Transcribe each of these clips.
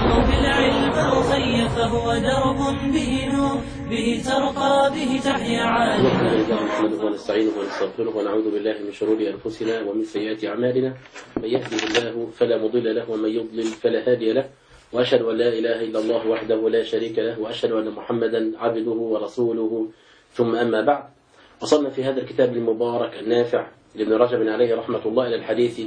أو بالعلم أخي فهو درب به نور، به ترقى به تحيا عالما. نحمده ونستعينه ونستغفره ونعوذ بالله من شرور أنفسنا ومن سيئات أعمالنا، من يهده الله فلا مضل له ومن يضلل فلا هادي له، وأشهد أن لا إله إلا الله وحده لا شريك له، وأشهد أن محمدا عبده ورسوله، ثم أما بعد. وصلنا في هذا الكتاب المبارك النافع لابن رجب عليه رحمة الله إلى الحديث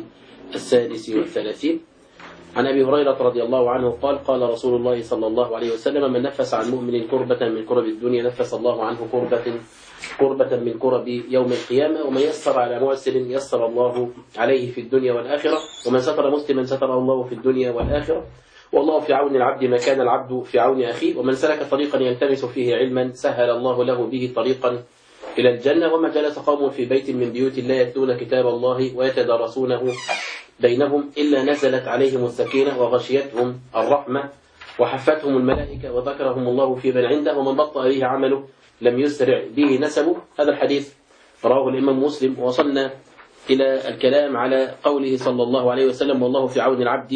36 عن أبي هريرة رضي الله عنه قال: قال رسول الله صلى الله عليه وسلم: من نفس عن مؤمن كربة من كرب الدنيا نفس الله عنه كربة من كرب يوم القيامة، ومن يسر على معسر يسر الله عليه في الدنيا والآخرة، ومن ستر مسلما ستره الله في الدنيا والآخرة، والله في عون العبد ما كان العبد في عون أخيه، ومن سلك طريقا يلتمس فيه علما سهل الله له به طريقا إلى الجنة، وما جلس قوم في بيت من بيوت الله يتلون كتاب الله ويتدارسونه بينهم إلا نزلت عليهم السكينة وغشيتهم الرحمة وحفتهم الملائكة وذكرهم الله في من عنده، ومن بطأ به عمله لم يسرع به نسبه. هذا الحديث رواه الإمام مسلم. وصلنا إلى الكلام على قوله صلى الله عليه وسلم: والله في عون العبد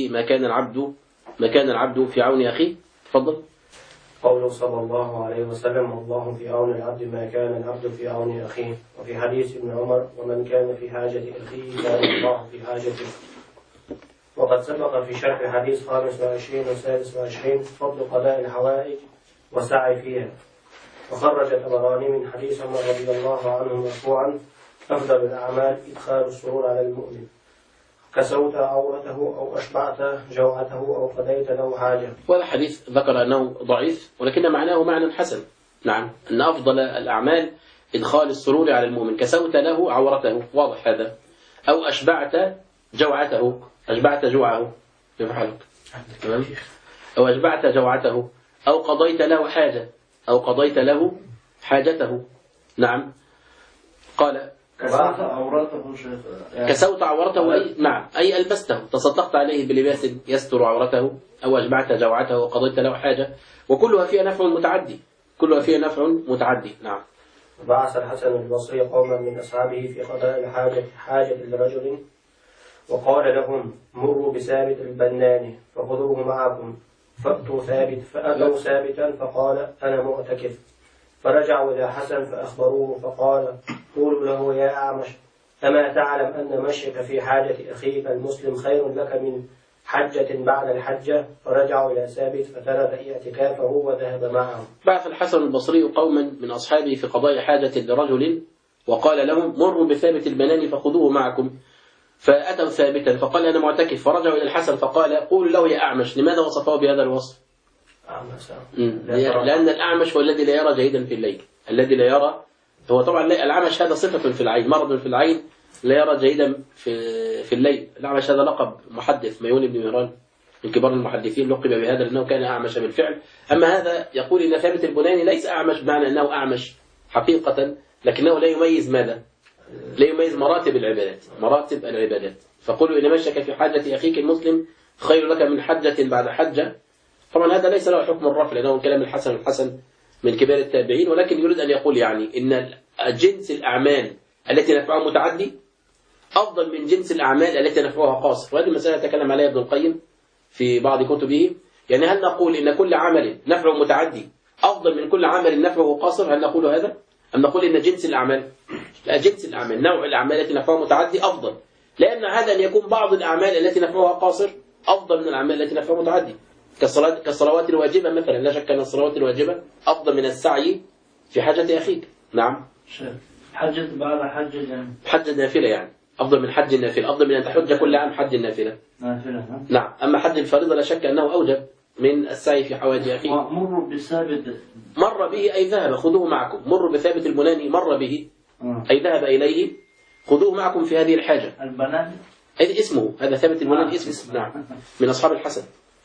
ما كان العبد في عون أخيه. تفضل. قوله صلى الله عليه وسلم: والله في عون العبد ما كان العبد في عون أخيه. وفي حديث ابن عمر: ومن كان في حاجة أخيه كان الله في حاجته. وقد سبق في شرح حديث 25 و26 فضل قضاء الحوائج والسعي فيها. وخرج الطبراني من حديث عمر رضي الله عنه مرفوعا: أفضل الأعمال إدخال السرور على المؤمن، كسوت عورته أو أشبعت جوعته أو قضيت له حاجة. وهذا حديث ذكر أنه ضعيف، ولكن معناه معنى حسن. نعم، أن أفضل الأعمال إدخال السرور على المؤمن، كسوت له عورته، واضح هذا، أو أشبعت جوعته، أشبعت جوعه، كيف حالك؟ تمام؟ أو أشبعت جوعته، أو قضيت له حاجة، أو قضيت له حاجته. نعم. قال: كسوت عورته كسوت عورته أي نعم، أي ألبسته، تصدقت عليه بلباس يستر عورته، أو أشبعت جوعته وقضيت له حاجة، وكلها فيها نفع متعدي، كلها فيها نفع متعدي. نعم. بعث الحسن البصري قوما من أصحابه في قضاء حاجة لرجل، وقال لهم: مروا بثابت البناني فخذوه معكم، فأتوا ثابتا فقال: أنا معتكف. فرجعوا إلى حسن فأخبروه فقال: قولوا له يا أعمش، أما تعلم أن مشيك في حاجة أخيك المسلم خير لك من حجة بعد الحجة؟ فرجعوا إلى ثابت فترك اعتكافه وذهب معهم. بعث الحسن البصري قوما من أصحابه في قضاء حاجة لرجل، وقال لهم: مروا بثابت البناني فخذوه معكم. فأتوا ثابتا فقال: أنا معتكف. فرجعوا إلى الحسن فقال: قولوا له يا أعمش. لماذا وصفه بهذا الوصف؟ لأن الأعمش هو الذي لا يرى جيدا في الليل، الذي لا يرى. هو طبعا الأعمش هذا صفة في العين، مرض في العين، لا يرى جيدا في الليل. الأعمش هذا لقب محدث، ميمون بن مهران من كبار المحدثين لقب بهذا لأنه كان أعمش بالفعل. أما هذا يقول إن ثابت البناني ليس أعمش بمعنى أنه أعمش حقيقة، لكنه لا يميز ماذا؟ لا يميز مراتب العبادات. فقولوا إن مشيك في حاجة أخيك المسلم خير لك من حجة بعد حجة. طبعا هذا ليس له حكم الرفع لأنه كلام الحسن من كبار التابعين، ولكن يريد أن يقول يعني إن جنس الأعمال التي نفعها متعدي أفضل من جنس الأعمال التي نفعها قاصر. وهذه المسألة تكلم عليها ابن القيم في بعض كتبه. يعني هل نقول إن كل عمل نفعه متعدي أفضل من كل عمل نفعه قاصر؟ هل نقول هذا؟ أم نقول إن جنس الأعمال، لا، جنس الأعمال، نوع الأعمال التي نفعها متعدي أفضل، لأن هذا أن يكون بعض الأعمال التي نفعها قاصر أفضل من الأعمال التي نفعها متعدي، كالصلوات الواجبة مثلا. لا شك أن الصلوات الواجبة أفضل من السعي في حاجة أخيك. نعم. حجة بعد حجة يعني. حج النافلة يعني أفضل من حج النافلة، أفضل من أن تحج كل عام حج النافلة. نعم. أما حج الفريضة لا شك أنه أوجب من السعي في حوائج أخيه. مروا بثابت، مر به أي ذهب، خذوه معكم. مروا بثابت البناني، مر به أي ذهب إليه، خذوه معكم في هذه الحاجة. البناني هذا اسمه، هذا ثابت البناني اسم. نعم، من أصحاب الحسن.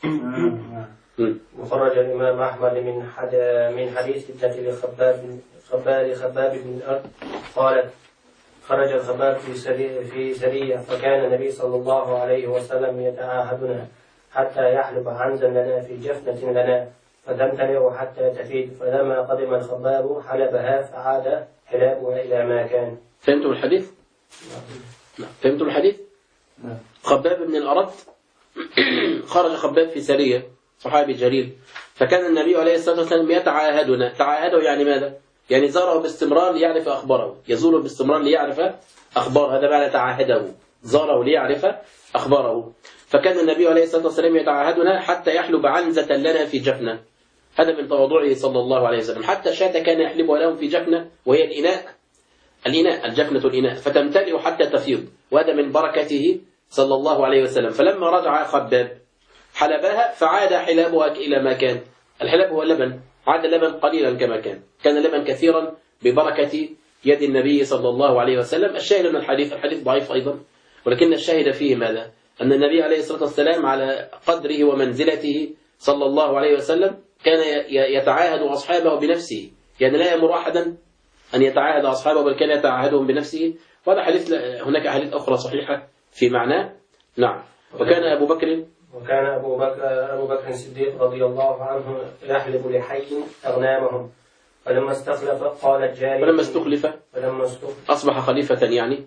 وخرج الإمام أحمد من حديث ابنة خباب بن الأرض قالت: خرج الخباب في سرية، فكان النبي صلى الله عليه وسلم يتعاهدنا حتى يحلب عنزا لنا في جفنة لنا فتمتلئ حتى تفيد، فلما قدم الخباب حلبها فعاد حلابها إلى ما كان. فهمتم الحديث؟ نعم. فهمتم الحديث؟ خباب بن الأرض خرج خباب في سرية، صحابي جليل. فكان النبي عليه الصلاة والسلام يتعاهدنا. تعاهده يعني ماذا؟ يعني زاره باستمرار ليعرف أخباره، يزوره باستمرار ليعرف أخبار، هذا معنى تعاهده، زاره ليعرف أخباره. فكان النبي عليه الصلاة والسلام يتعاهدنا حتى يحلب عنزة لنا في جفنة. هذا من تواضعه صلى الله عليه وسلم. حتى شاة كان يحلبها لهم في جفنة، وهي الإناء الجفنة الإناء، فتمتلئ حتى تفيض، وهذا من بركته صلى الله عليه وسلم. فلما رجع خباب حلبها فعاد حلابها إلى ما كان. الحلاب هو اللبن، عاد اللبن قليلا كما كان اللبن كثيرا ببركة يد النبي صلى الله عليه وسلم. الشاهد من الحديث ضعيف أيضا، ولكن الشاهد فيه ماذا؟ أن النبي عليه الصلاة والسلام على قدره ومنزلته صلى الله عليه وسلم كان يتعاهد أصحابه بنفسه، يعني لا يأمر أحدا أن يتعاهد أصحابه، بل كان يتعاهدهم بنفسه. وهذا حديث، هناك أحاديث أخرى صحيحة في معناه. نعم. وكان أبو بكر الصديق رضي الله عنه يحلب لحي أغنامهم، فلما استخلف قالت جارية، ولما استخلف أصبح خليفة يعني.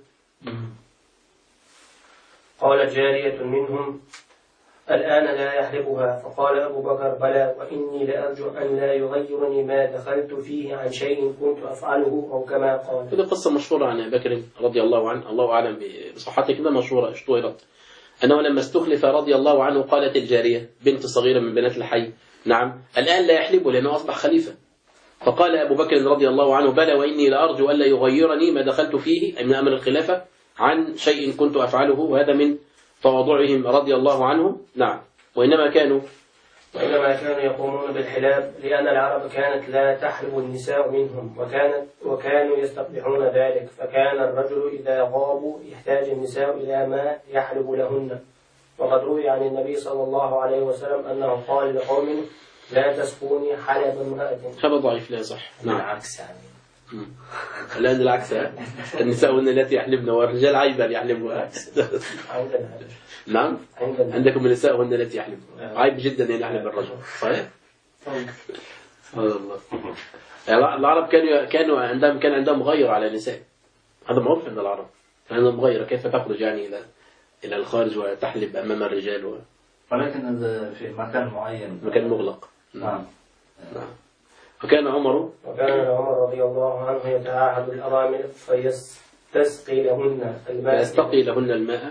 قالت جارية منهم الآن لا يحلبها، فقال أبو بكر بلى، وإني لأرجو أن لا يغيرني ما دخلت فيه عن شيء كنت أفعله أو كما قال. هذه قصة مشهورة عن أبي بكر رضي الله عنه، الله أعلم بصحتها، كده مشهورة اشتهرت، أنه لما استخلف رضي الله عنه قالت الجارية بنت صغيرة من بنات الحي نعم الآن لا يحلبه لأنه أصبح خليفة. فقال أبو بكر رضي الله عنه بلى، وإني لأرجو أن لا يغيرني ما دخلت فيه من أمر الخلافة عن شيء كنت أفعله. وهذا من تواضعهم رضي الله عنهم. نعم. وإنما كانوا يقومون بالحلاب، لأن العرب كانت لا تحلب النساء منهم، وكانوا يستقبحون ذلك. فكان الرجل إذا غابوا يحتاج النساء إلى ما يحلب لهن. وقد روي عن النبي صلى الله عليه وسلم أنه قال لقوم لا تسقوني حلب امرأة. هذا ضعيف لا صح. نعم. العكس يعني. الآن العكس، النساء هن التي يحلبن والرجال عيبا يحلبوا. نعم. عندكم النساء هن التي يحلبن، عيب جدا أن يحلب الرجل. صحيح. الله. العرب كان عندهم غير على النساء، هذا معروف عند العرب، كان عندهم غير كيف تخرج يعني إلى الخارج وتحلب أمام الرجال ولكن هذا في مكان معين، مكان مغلق. نعم. وكان عمر رضي الله عنه يتعاهد الأرامل فيستسقي لهن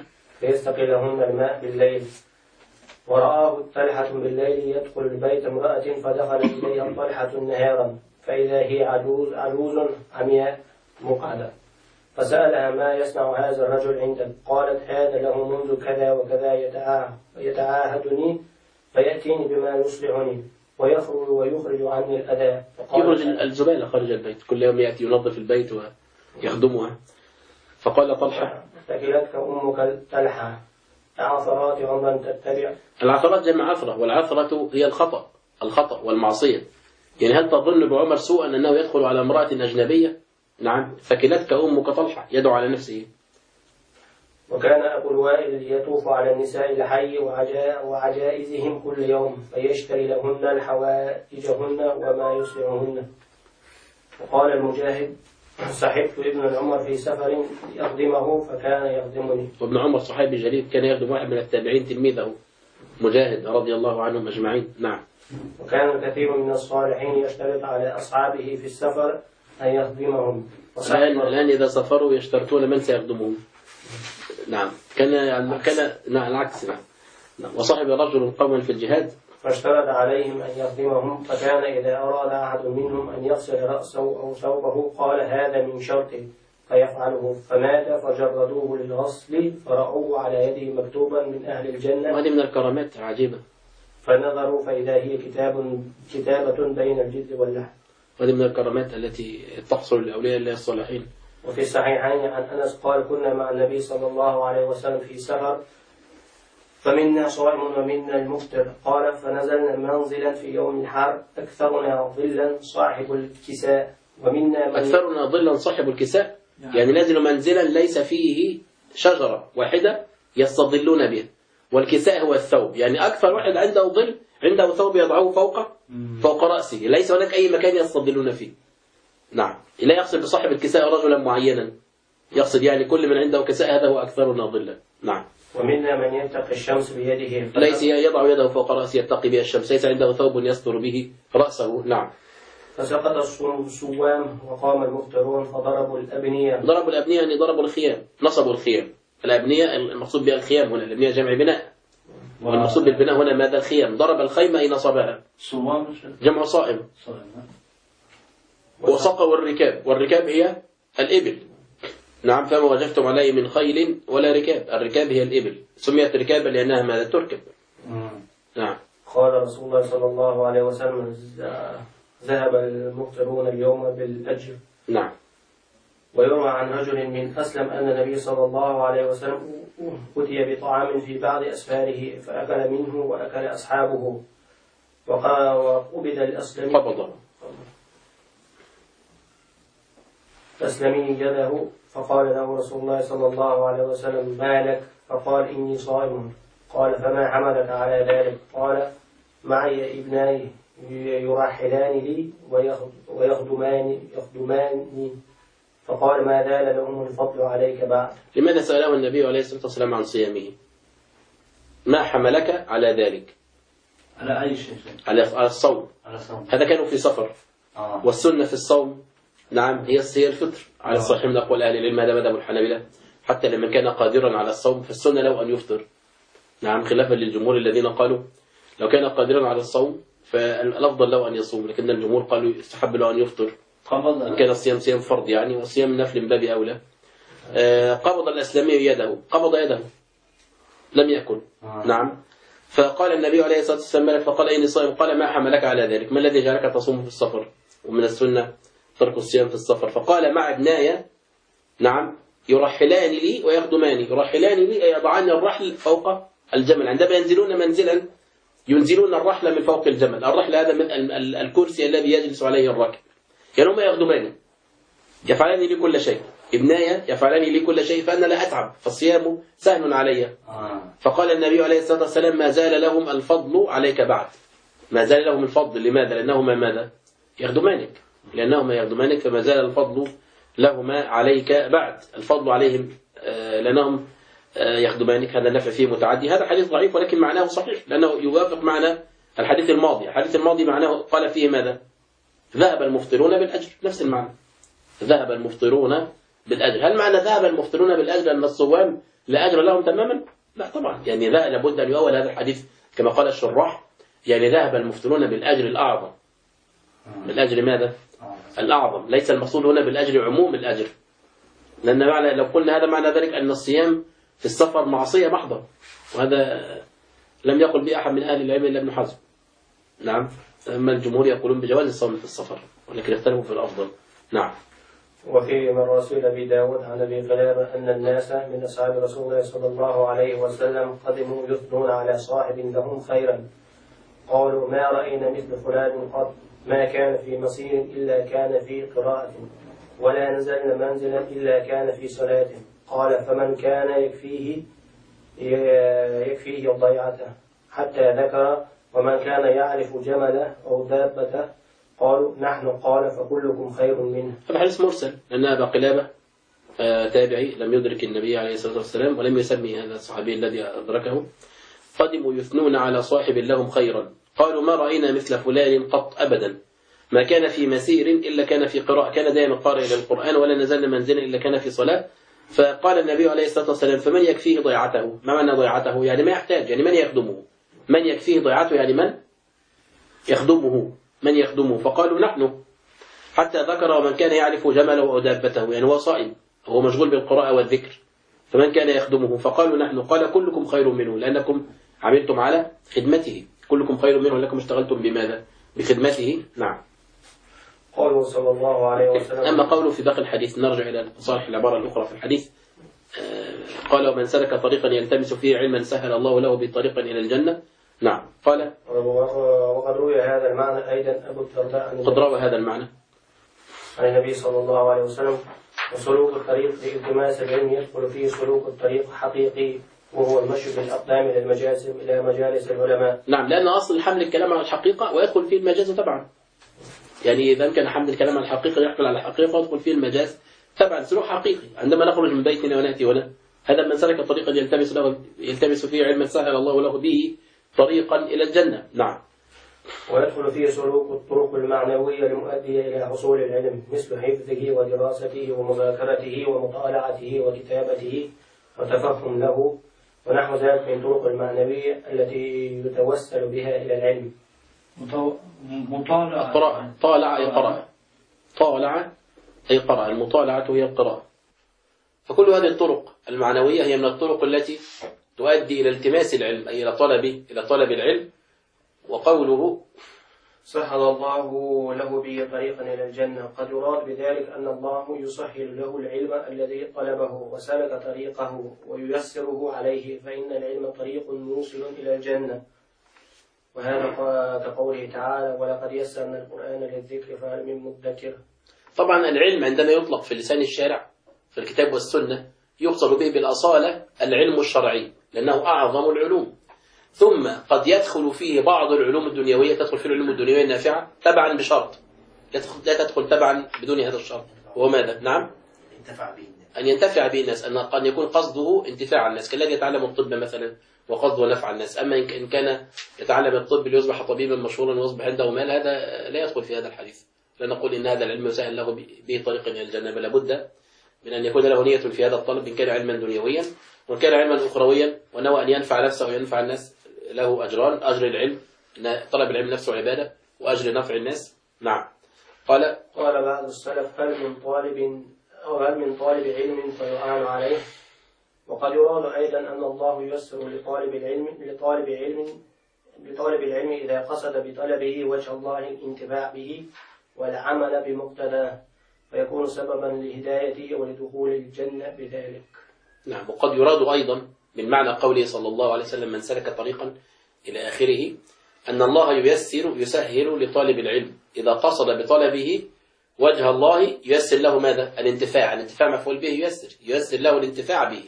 الماء بالليل. ورآه طلحة بالليل يدخل البيت امرأة، فدخل إليها طلحة نهارا فإذا هي عجوز عمياء مقعدة، فسألها ما يصنع هذا الرجل عندك؟ قالت هذا له منذ كذا وكذا يتعاهدني فيأتيني بما يصلحني ويخرج عني الأذى. يخرج الزبالة خارج البيت، كل يوم يأتي ينظف البيت ويخدمها. فقال طلحة ثكلتك أمك طلحة عثرات عمرا تتبع. العثرات جمع عثرة، والعثرة هي الخطأ والمعصية. يعني هل تظن بعمر سوءا أنه يدخل على امرأة أجنبية؟ نعم. ثكلتك أمك طلحة، يدعو على نفسه. وكان أبو الوائل يطوف على النساء الحي وعجائزهم كل يوم، فيشتري لهن الحوائجهن وما يصلحهن. وقال المجاهد صحبت ابن عمر في سفر يخدمه فكان يخدمني. وابن عمر صحابي جليل، كان يخدم واحد من التابعين تلميذه مجاهد رضي الله عنهم أجمعين. نعم. وكان الكثير من الصالحين يشترط على أصحابه في السفر أن يخدمهم. الآن إذا سافروا يشترطون من سيخدمهم. نعم. كان العكس. نعم. وصاحب رجل قوما في الجهاد فاشترط عليهم أن يخدمهم، فكان إذا أراد أحد منهم أن يغسل رأسه أو ثوبه قال هذا من شرطه فيفعله، فمات فجردوه للغسل فرأوه على يده مكتوبا من أهل الجنة. وهذه من الكرامات عجيبة. فنظروا فإذا هي كتابة بين الجلد واللحم. وهذه من الكرامات التي تحصل لأولياء الله الصالحين. وفي الصحيحين عن أنس قال كنا مع النبي صلى الله عليه وسلم في سفر فمنا صائم ومنا المفطر، قال فنزلنا منزلا في يوم الحر أكثرنا ظلا صاحب الكساء ومنا أكثرنا ظلا صاحب الكساء، يعني نزلوا منزلا ليس فيه شجرة واحدة يستظلون بها، والكساء هو الثوب، يعني أكثر واحد عنده ظل عنده ثوب يضعه فوق رأسه، ليس هناك أي مكان يستظلون فيه. نعم. لا يقصد بصاحب الكساء رجلا معينا، يقصد يعني كل من عنده كساء هذا هو أكثرنا ظلا. نعم. ومنا من يتقي الشمس بيده ليس يضع يده فوق رأسه يتقي بها الشمس، ليس عنده ثوب يستر به رأسه. نعم. فسقط الصوام وقام المفطرون فضربوا الأبنية. ضربوا الأبنية يعني ضربوا الخيام، نصبوا الخيام. الأبنية المقصود بها الخيام هنا، الأبنية جمع بناء، والمقصود بالبناء هنا ماذا؟ الخيام. ضرب الخيمة أي نصبها. صوام جمع صائم. وسقوا الركاب، والركاب هي الإبل. نعم. فما وجدتم عليه من خيل ولا ركاب، الركاب هي الإبل، سميت ركابا لأنها ماذا؟ تركب. نعم. قال رسول الله صلى الله عليه وسلم ذهب المفطرون اليوم بالأجر. نعم. ويروى عن رجل من أسلم أن النبي صلى الله عليه وسلم أتي بطعام في بعض أسفاره فأكل منه وأكل أصحابه وقبض الأسلمي يده فقال له رسول الله صلى الله عليه وسلم ما لك؟ فقال إني صائم. قال فما حملك على ذلك؟ قال معي ابناي يرحلان لي ويخدماني. فقال ما زال لهم الفضل عليك بعد. لماذا سأله النبي عليه الصلاة والسلام عن صيامه؟ ما حملك على ذلك؟ على أي شيء؟ على الصوم. هذا كانوا في سفر. والسنة في الصوم نعم هي الفطر على الصحيح من أقوال أهل العلم، هذا مذهب الحنابلة. حتى لمن كان قادرا على الصوم فالسنة له أن يفطر. نعم. خلافا للجمهور الذين قالوا لو كان قادرا على الصوم فالأفضل له أن يصوم، لكن الجمهور قالوا يستحب له أن يفطر إن كان الصيام صيام فرض يعني، والصيام نفل من باب أولى. قبض الأسلمي يده، قبض يده لم يأكل. نعم. فقال النبي عليه الصلاة والسلام فقال إني صائم. قال ما حملك على ذلك؟ ما الذي جعلك تصوم في السفر؟ ومن السنة ترك الصيام في السفر. فقال مع ابناي نعم يرحلان لي ويخدماني. يرحلان لي أي يضعان الرحل فوق الجمل، عندما ينزلون منزلا ينزلون الرحل من فوق الجمل. الرحل هذا من الكرسي الذي يجلس عليه الراكب. يعني هم يخدماني يفعلان لي كل شيء، ابناي يفعلان لي كل شيء، فأنا لا أتعب، فالصيام سهل علي. فقال النبي عليه الصلاة والسلام ما زال لهم الفضل عليك بعد. ما زال لهم الفضل. لماذا؟ لأنهما ماذا؟ يخدمانك. لأنهما يخدمانك فما زال الفضل لهما عليك بعد. الفضل عليهم لأنهم يخدمانك. هذا النفع فيه متعدي. هذا حديث ضعيف ولكن معناه صحيح لأنه يوافق معنى الحديث الماضي. الحديث الماضي معناه قال فيه ماذا؟ ذهب المفطرون بالأجر، نفس المعنى. ذهب المفطرون بالأجر. هل معنى ذهب المفطرون بالأجر أن الصوام لا أجر لهم تماما؟ لا طبعا. يعني ذا لابد أن يؤول هذا الحديث كما قال الشراح، يعني ذهب المفطرون بالأجر الأعظم. بالأجر ماذا؟ الأعظم. ليس المقصود هنا بالأجر عموم الأجر، لأن معنى لو قلنا هذا معنى ذلك أن الصيام في السفر معصية محضة، وهذا لم يقل به أحد من أهل العلم إلا ابن حزم. نعم. أما الجمهور يقولون بجواز الصوم في السفر، ولكن اختلفوا في الأفضل. نعم. وفي من رسول أبي داود عن أبي قلابة أن الناس من أصحاب رسول الله صلى الله عليه وسلم قدموا يثنون على صاحب لهم خيرا. قالوا ما رأينا مثل فلان قط، ما كان في مصير إلا كان في قراءة، ولا نزلنا منزلا إلا كان في صلاة. قال فمن كان يكفيه ضيعته، حتى ذكر ومن كان يعرف جمله أو دابته. قالوا نحن. قال فكلكم خير منه. هذا حديث مرسل لأن أبا قلابة تابعي لم يدرك النبي عليه الصلاة والسلام ولم يسمي هذا الصحابي الذي أدركه. قدموا يثنون على صاحب لهم خيرا. قالوا ما رأينا مثل فلان قط أبدا، ما كان في مسير إلا كان في قراءة، كان دائما قارئ للقرآن، ولا نزلنا منزلا إلا كان في صلاة. فقال النبي عليه الصلاة والسلام فمن يكفيه ضيعته؟ ما معنى ضيعته؟ يعني ما يحتاج، يعني من يخدمه. من يكفيه ضيعته يعني من يخدمه، من يخدمه. فقالوا نحن، حتى ذكر ومن كان يعرف جمله أو دابته، يعني هو صائم، هو مشغول بالقراءة والذكر، فمن كان يخدمه. فقالوا نحن. قال كلكم خير منه لأنكم عملتم على خدمته، كلكم خير منه لأنكم اشتغلتم بماذا؟ بخدمته. نعم. قوله صلى الله عليه وسلم. أما قوله في باقي الحديث، نرجع إلى صالح العبارة الأخرى في الحديث. قال ومن سلك طريقا يلتمس فيه علما سهل الله له بطريقا إلى الجنة. نعم. قال وقد روي هذا المعنى أيضا أبو الدرداء قد روى هذا المعنى عن النبي صلى الله عليه وسلم. وسلوك الطريق لالتماس العلم يدخل فيه سلوك الطريق حقيقي، وهو المشي بالأقدام إلى مجالس العلماء. نعم. لأن أصل حمل الكلام على الحقيقة ويدخل فيه المجاز طبعا. يعني إذا كان حمل الكلام على الحقيقة يحمل على الحقيقة ويدخل فيه المجاز طبعا. سلوك حقيقي عندما نخرج من بيتنا ونأتي هنا هذا من سلك طريقا يلتمس فيه علما سهل الله له به طريقا إلى الجنة. نعم. ويدخل فيه سلوك الطرق المعنوية المؤدية إلى حصول العلم، مثل حفظه ودراسته ومذاكرته ومطالعته وكتابته وتفهم له ونحو ذلك من طرق المعنوية التي يتوسل بها إلى العلم. مطالعة. طالع أي قرأ. طالع أي قرأ. المطالعة هي القراءة. فكل هذه الطرق المعنوية هي من الطرق التي تؤدي إلى التماس العلم، أي إلى طلب العلم. وقوله سهل الله له به طريقا إلى الجنة، قد يراد بذلك أن الله يسهل له العلم الذي طلبه وسلك طريقه وييسره عليه، فإن العلم طريق موصل إلى الجنة. وهذا كقوله تعالى: ولقد يسرنا القرآن للذكر فهل من مدكر. طبعا العلم عندما يطلق في لسان الشارع في الكتاب والسنة يقصد به بالأصالة العلم الشرعي، لأنه أعظم العلوم. ثم قد يدخل فيه بعض العلوم الدنيوية، تدخل في العلوم الدنيوية النافعة تبعا بشرط، لا تدخل تبعا بدون هذا الشرط، وهو ماذا؟ نعم، أن ينتفع به الناس، أن قد يكون قصده انتفاع الناس، كالذي يتعلم الطب مثلا وقصده نفع الناس. أما إن كان يتعلم الطب ليصبح طبيبا مشهورا ويصبح عنده مال، هذا لا يدخل في هذا الحديث. لا نقول إن هذا العلم يسهل له به طريقا إلى الجنة، بل لابد من أن يكون له نية في هذا الطلب، إن كان علما دنيويا، وإن كان علما أخرويا ونوى أن ينفع نفسه وينفع الناس له أجران: أجر العلم، طلب العلم نفسه عبادة، وأجر نفع الناس. نعم. قال بعض السلف: هل من طالب علم فيعان عليه؟ وقد يراد أيضا أن الله ييسر لطالب العلم إذا قصد بطلبه وجه الله الانتفاع به والعمل بمقتضاه، فيكون سببا لهدايته ولدخول الجنة بذلك. نعم. وقد يراد أيضا من معنى قوله صلى الله عليه وسلم: من سلك طريقا إلى آخره، أن الله يسهل لطالب العلم إذا قصد بطلبه وجه الله، ييسر له ماذا؟ الانتفاع مفعول به، ييسر له الانتفاع به.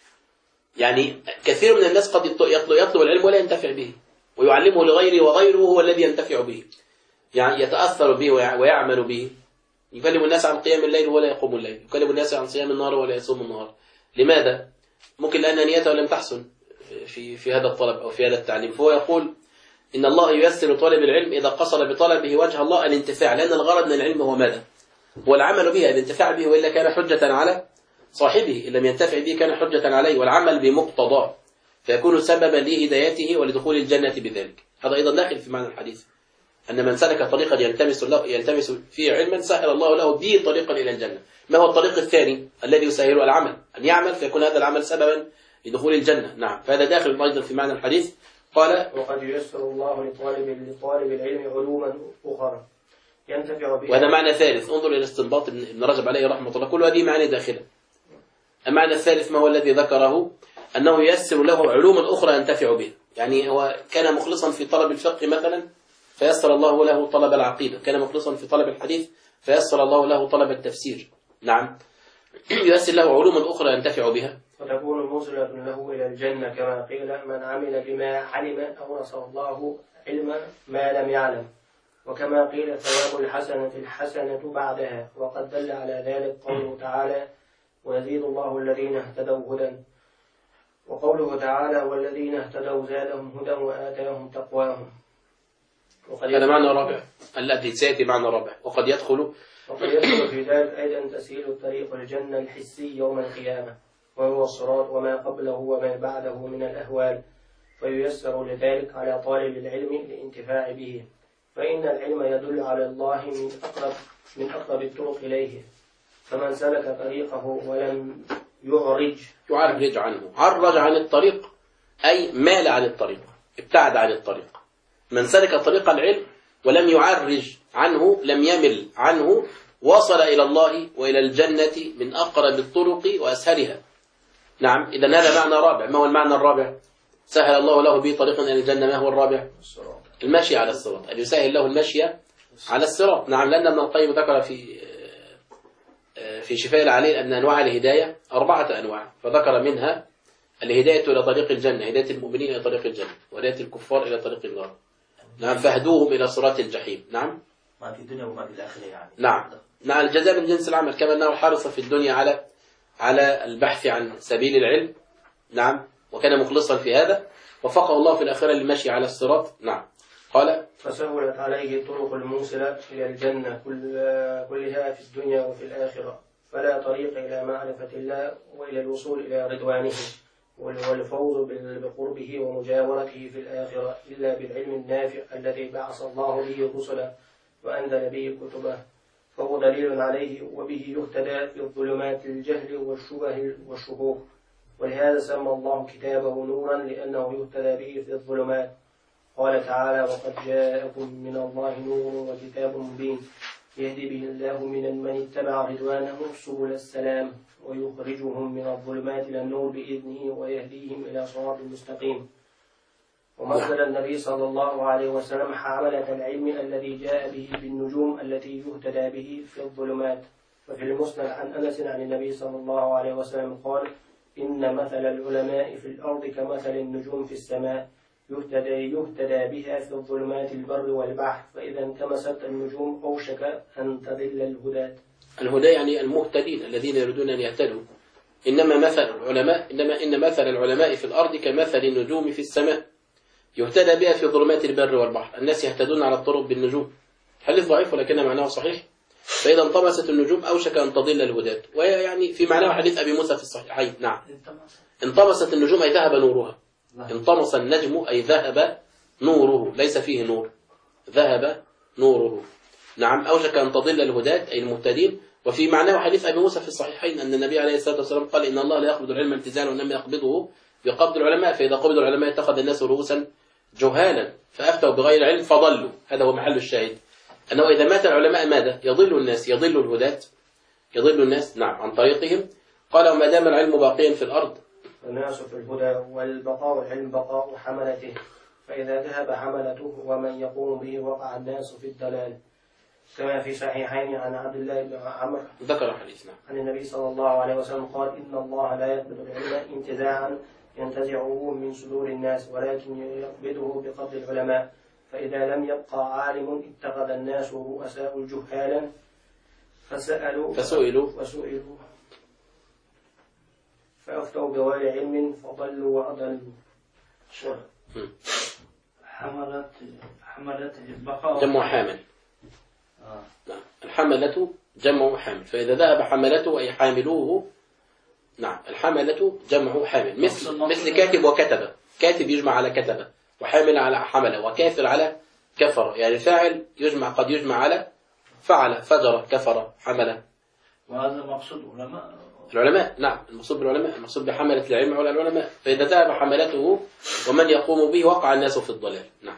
يعني كثير من الناس قد يطلب العلم ولا ينتفع به، ويعلمه لغيره، وغيره هو الذي ينتفع به، يعني يتأثر به ويعمل به. يكلم الناس عن قيام الليل ولا يقوم الليل، يكلم الناس عن صيام النهار ولا يصوم النهار. لماذا؟ ممكن لأن نيته لم تحسن في هذا الطلب أو في هذا التعليم. فهو يقول إن الله ييسر طالب العلم إذا قصد بطلبه وجه الله الانتفاع، لأن الغرض من العلم هو ماذا؟ هو العمل به، الانتفاع به، وإلا كان حجة على صاحبه، إن لم ينتفع به كان حجة عليه، والعمل بمقتضاه، فيكون سببا لهدايته ولدخول الجنة بذلك. هذا أيضا داخل في معنى الحديث، أن من سلك طريقا يلتمس فيه علما سهل الله له به طريقا إلى الجنة. ما هو الطريق الثاني الذي يسهل العمل؟ أن يعمل فيكون هذا العمل سببا لدخول الجنة. نعم. فهذا داخل أيضا في معنى الحديث. قال: وقد ييسر الله لطالب العلم علوما أخرى ينتفع بها. وهذا معنى ثالث. انظر إلى استنباط ابن رجب عليه رحمة الله، كل هذه معاني داخلة. المعنى الثالث ما هو الذي ذكره؟ أنه ييسر له علوما أخرى ينتفع بها. يعني هو كان مخلصا في طلب الفقه مثلا، فيسر الله له طلب العقيدة. كان مخلصا في طلب الحديث، فيسر الله له طلب التفسير. نعم. ييسر له علوما أخرى ينتفع بها، وتكون موصلة له إلى الجنة، كما قيل: من عمل بما علم أورثه الله علم ما لم يعلم. وكما قيل: ثواب الحسنة بعدها. وقد دل على ذلك قوله تعالى: ويزيد الله الذين اهتدوا هدى. وقوله تعالى: والذين اهتدوا زادهم هدى وآتاهم تقواهم. هذا معنى رابع الذي سيأتي معنى رابع. وقد يدخل في ذلك أيضا تسهيل طريق الجنة الحسي يوم القيامة، وهو الصراط وما قبله وما بعده من الأهوال، فييسر لذلك على طالب العلم الانتفاع به، فإن العلم يدل على الله من أقرب الطرق إليه. فمن سلك طريقه ولم يعرج عنه. عرج عن الطريق أي مال عن الطريق، ابتعد عن الطريق. من سلك طريق العلم ولم يعرج عنه، لم يمل عنه، وصل إلى الله وإلى الجنة من أقرب الطرق وأسهلها. نعم. إذن هذا معنى رابع. ما هو المعنى الرابع؟ سهل الله له به طريقا إلى الجنة. ما هو الرابع؟ المشي على الصراط، أن يسهل له المشي على الصراط. نعم. لأن ابن القيم ذكر في شفاء العليل أن أنواع الهداية 4 أنواع، فذكر منها الهداية إلى طريق الجنة، هداية المؤمنين إلى طريق الجنة، وهداية الكفار إلى طريق النار. نعم. فاهدوهم إلى صراط الجحيم. نعم. ما في الدنيا وما في الآخرة يعني. نعم. الجزاء من جنس العمل، كما أنه حرص في الدنيا على على البحث عن سبيل العلم. نعم. وكان مخلصا في هذا، وفقه الله في الآخرة للمشي على الصراط. نعم. قال فسهلت عليه الطرق الموصلة إلى الجنة كلها في الدنيا وفي الآخرة، فلا طريق إلى معرفة الله وإلى الوصول إلى رضوانه والفوز بقربه ومجاورته في الآخرة إلا بالعلم النافع الذي بعث الله به الرسل وأنزل به كتبه، فهو دليل عليه، وبه يهتدى في الظلمات الجهل والشبه والشكوك. ولهذا سمى الله كتابه نورا لأنه يهتدى به في الظلمات. قال تعالى: وقد جاءكم من الله نور وكتاب مبين يهدي به الله من اتبع رضوانه سبل السلام ويخرجهم من الظلمات إلى النور بإذنه ويهديهم إلى صراط مستقيم. ومثل النبي صلى الله عليه وسلم حاملة العلم الذي جاء به بالنجوم التي يهتدى به في الظلمات. وفي المسند عن أنس عن النبي صلى الله عليه وسلم قال: إن مثل العلماء في الأرض كمثل النجوم في السماء يهتدى بها في الظلمات البر والبحر، فإذا انتمست النجوم أوشك أن تضل الهداة. الهدى يعني المهتدين الذين يريدون أن يهتدوا. إن مثل العلماء في الأرض كمثل النجوم في السماء يهتدى بها في ظلمات البر والبحر. الناس يهتدون على الطرق بالنجوم. حديث ضعيف ولكن معناه صحيح. فإذا انطمست النجوم أوشك أن تضل الهداة. وهي يعني في معناه حديث أبي موسى في الصحيحين. نعم. انطمست النجوم أي ذهب نورها. انطمس النجم أي ذهب نوره، ليس فيه نور، ذهب نوره. نعم. أوشك أن تضل الهداة أي المهتدين. وفي معناه حديث أبي موسى في الصحيحين أن النبي عليه الصلاة والسلام قال: إن الله لا يقبض العلم انتزاعا وإنما يقبضه بقبض العلماء، فإذا قبض العلماء اتخذ الناس رؤوسا جهالا فأفتوا بغير علم فضلوا. هذا هو محل الشاهد، أنه إذا مات العلماء ماذا؟ يضل الناس، يضل الهداة، يضل الناس. نعم. عن طريقهم. قال: وما دام العلم باقيا في الأرض الناس في الهدى، والبقاء العلم بقاء حملته، فإذا ذهب حملته ومن يقوم به وقع الناس في الضلال. كما في صحيحين عن عبد الله بن عمرو ذكر حديثنا عن النبي صلى الله عليه وسلم قال: إن الله لا يقبض العلم انتزاعا ينتزعه من صدور الناس، ولكن يقبضه بقبض العلماء، فإذا لم يبقى عالم اتخذ الناس رؤساء جهالا فسئلوا فأفتوا بغير علم فضلوا وأضلوا. حملت البقاء جمع حامل. نعم. الحملة جمع حامل، فإذا ذهب حملته أي حاملوه. نعم. الحملة جمع حامل، مثل كاتب وكتب. كاتب يجمع على كتبة، وحامل على حملة، وكافر على كفر. يعني فاعل قد يجمع على فعل، فجر، كفر، حمل. وهذا مقصود العلماء. نعم. المقصود بالعلماء، المقصود بحملة العلم على العلماء. فإذا ذهب حملته ومن يقوم به وقع الناس في الضلال. نعم.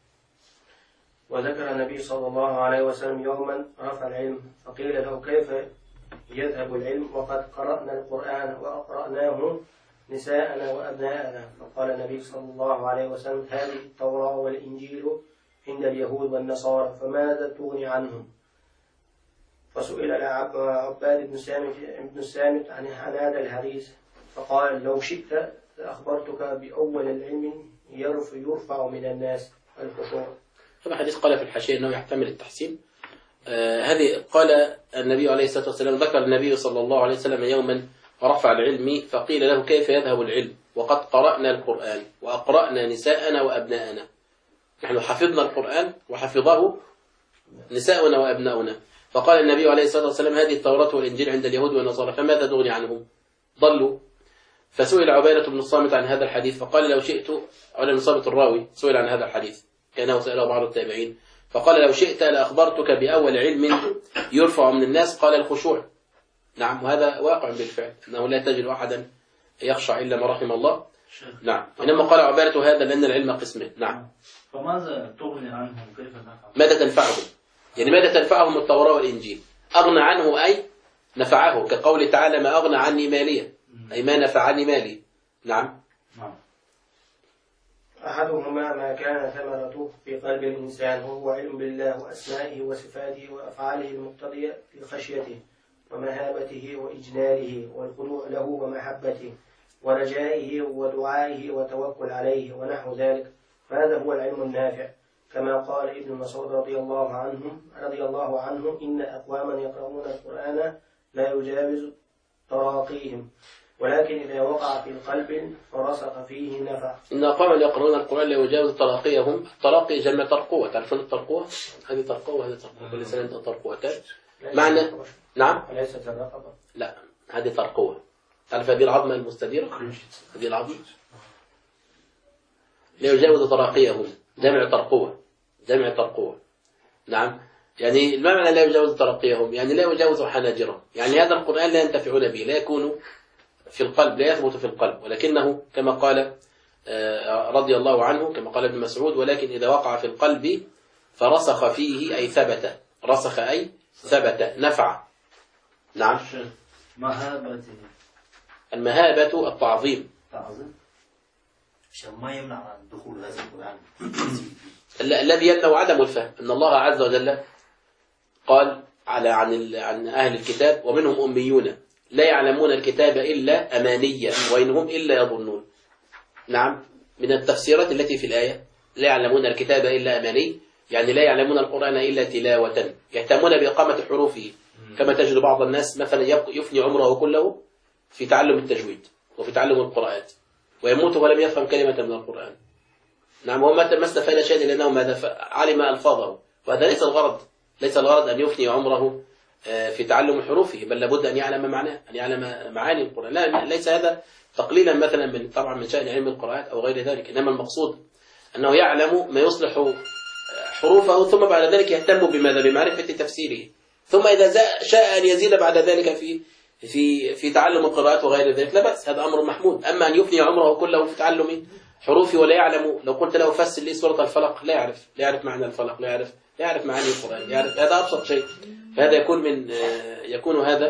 وذكر النبي صلى الله عليه وسلم يوما رفع العلم، فقيل له: كيف يذهب العلم وقد قرأنا القرآن وأقرأناه نساءنا وأبناءنا؟ فقال النبي صلى الله عليه وسلم: هذه التوراة والإنجيل عند اليهود والنصارى، فماذا تغني عنهم؟ فسئل عباد بن السامت عن هذا الحديث، فقال: لو شئت لأخبرتك بأول العلم يرفع من الناس الخشوع. هذا حديث قال في الحاشية أنه يحتمل التحسين. هذه قال النبي عليه الصلاة والسلام: ذكر النبي صلى الله عليه وسلم يوما رفع العلم، فقيل له: كيف يذهب العلم وقد قرأنا القرآن وأقرأنا نساءنا وأبناءنا؟ نحن حفظنا القرآن وحفظه نساؤنا وأبناؤنا. فقال النبي عليه الصلاة والسلام: هذه التوراة والإنجيل عند اليهود والنصارى، فماذا تغني عنهم؟ ضلوا. فسئل عبادة بن الصامت عن هذا الحديث، فقال: لو شئت، عبادة بن الصامت الراوي سئل عن هذا الحديث، كأنه سأله بعض التابعين، فقال: لو شئت لأخبرتك بأول علم يرفع من الناس. قال: الخشوع. نعم. وهذا واقع بالفعل، أنه لا تجد أحدا يخشع إلا ما رحم الله. نعم. إنما قال عبادة هذا لأن العلم قسمين. نعم. فماذا تغني عنهم؟ كيف نفعهم؟ ماذا تنفعهم؟ يعني ماذا تنفعهم التوراة والإنجيل؟ أغنى عنه أي نفعه، كقول تعالى: ما أغنى عني مالية، أي ما نفعني مالي. نعم. أحدهما ما كان ثمرته في قلب الإنسان، وهو علم بالله وأسمائه وصفاته وأفعاله المقتضية لخشيته ومهابته وإجلاله والخضوع له ومحبته ورجائه ودعائه وتوكل عليه ونحو ذلك، فهذا هو العلم النافع. كما قال ابن مسعود رضي الله عنه: إن أقواما يقرؤون القرآن لا يجاوز تراقيهم، ولكن إذا وقع في القلب فرسخ فيه نفع. إن قوم يقرؤون القرآن لا يجاوز تراقيهم. التراقي جمع ترقوة. تعرفون الترقوة؟ هذه ترقوة وهذه ترقوة، كل سنة عنده ترقوتان. معنى نعم؟ أليست الرقبة؟ لا، هذه ترقوة. تعرف هذه العظمة المستديرة؟ هذه العظمة لا يجاوز تراقيهم، جمع ترقوة، جمع ترقوة. نعم، يعني ما معنى لا يجاوز تراقيهم؟ يعني لا يجاوز حناجرهم، يعني هذا القرآن لا ينتفعون به، لا يكون في القلب، لا يثبت في القلب، ولكنه كما قال رضي الله عنه، كما قال ابن مسعود: ولكن إذا وقع في القلب فرسخ فيه أي ثبت، رسخ أي ثبت، نفع. نعم. مهابته. المهابة التعظيم. تعظيم. عشان ما يمنع عن دخول هذا القرآن. الذي يمنع عدم الفهم أن الله عز وجل قال عن أهل الكتاب: ومنهم أميون لا يعلمون الكتاب إلا أمانيا وإن هم إلا يظنون. نعم، من التفسيرات التي في الآية: لا يعلمون الكتاب إلا أماني، يعني لا يعلمون القرآن إلا تلاوة، يهتمون بإقامة حروفه، كما تجد بعض الناس مثلا يفني عمره كله في تعلم التجويد وفي تعلم القراءات، ويموت ولم يفهم كلمة من القرآن. نعم، هو ما استفاد شيئا لأنه ماذا علم ألفاظه، وهذا ليس الغرض. ليس الغرض أن يفني عمره في تعلم حروفه، بل لابد أن يعلم معناه، أن يعلم معاني القرآن. لا، ليس هذا تقليلا مثلا طبعا من شأن علم القراءات أو غير ذلك، إنما المقصود أنه يعلم ما يصلح حروفه، ثم بعد ذلك يهتم بماذا؟ بمعرفة تفسيره، ثم إذا شاء أن يزيد بعد ذلك في تعلم القراءات وغير ذلك لا بأس، هذا أمر محمود. أما أن يفني عمره كله في تعلم حروفه ولا يعلم، لو قلت له فسر لي سورة الفلق لا يعرف معنى الفلق، لا يعرف معاني القرآن، هذا أبسط شيء. فهذا يكون هذا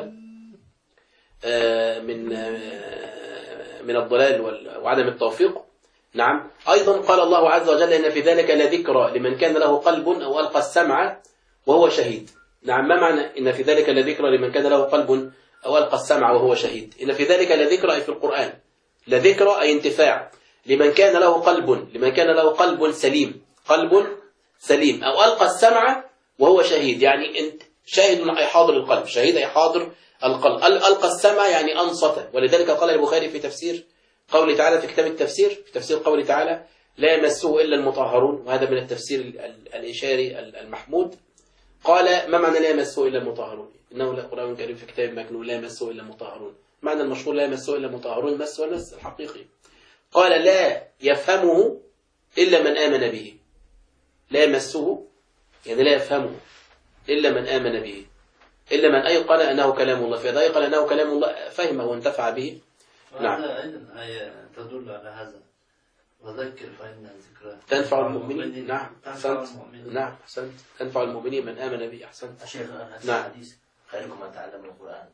من الضلال وعدم التوفيق. نعم. أيضا قال الله عز وجل: إن في ذلك لذكرى لمن كان له قلب أو ألقى السمع وهو شهيد. نعم، ما معنى إن في ذلك لذكرى لمن كان له قلب أو ألقى السمع وهو شهيد؟ إن في ذلك لذكرى، أي في القرآن، لذكرى أي انتفاع، لمن كان له قلب سليم، قلب سليم، أو ألقى السمع وهو شهيد، يعني شاهد أي حاضر القلب، شهيد أي حاضر القلب. ألقى السمع يعني أنصت. ولذلك قال البخاري في تفسير قوله تعالى في كتاب التفسير، في تفسير قوله تعالى: لا يمسه إلا المطهرون، وهذا من التفسير الإشاري المحمود. قال: ما معنى لا يمسه إلا المطهرون؟ إنه لقرآن كريم في كتاب مكنون لا يمسه إلا المطهرون. معنى المشهور لا يمسه إلا المطهرون، المس والمس الحقيقي. قال: لا يفهمه إلا من آمن به. لا يمسه يعني لا يفهمه إلا من آمن به، إلا من أيقن أنه كلام الله، فإذا أيقن أنه كلام الله فهمه وانتفع به. نعم. هذا أيضا آية تدل على هذا: وذكر فإن الذكرى تنفع المؤمنين. نعم، تنفع أحسنت. المؤمنين. نعم، أحسنت. تنفع المؤمنين من آمن به. أحسنت. الشيخ نعم. الحديث: خيركم من تعلم القرآن.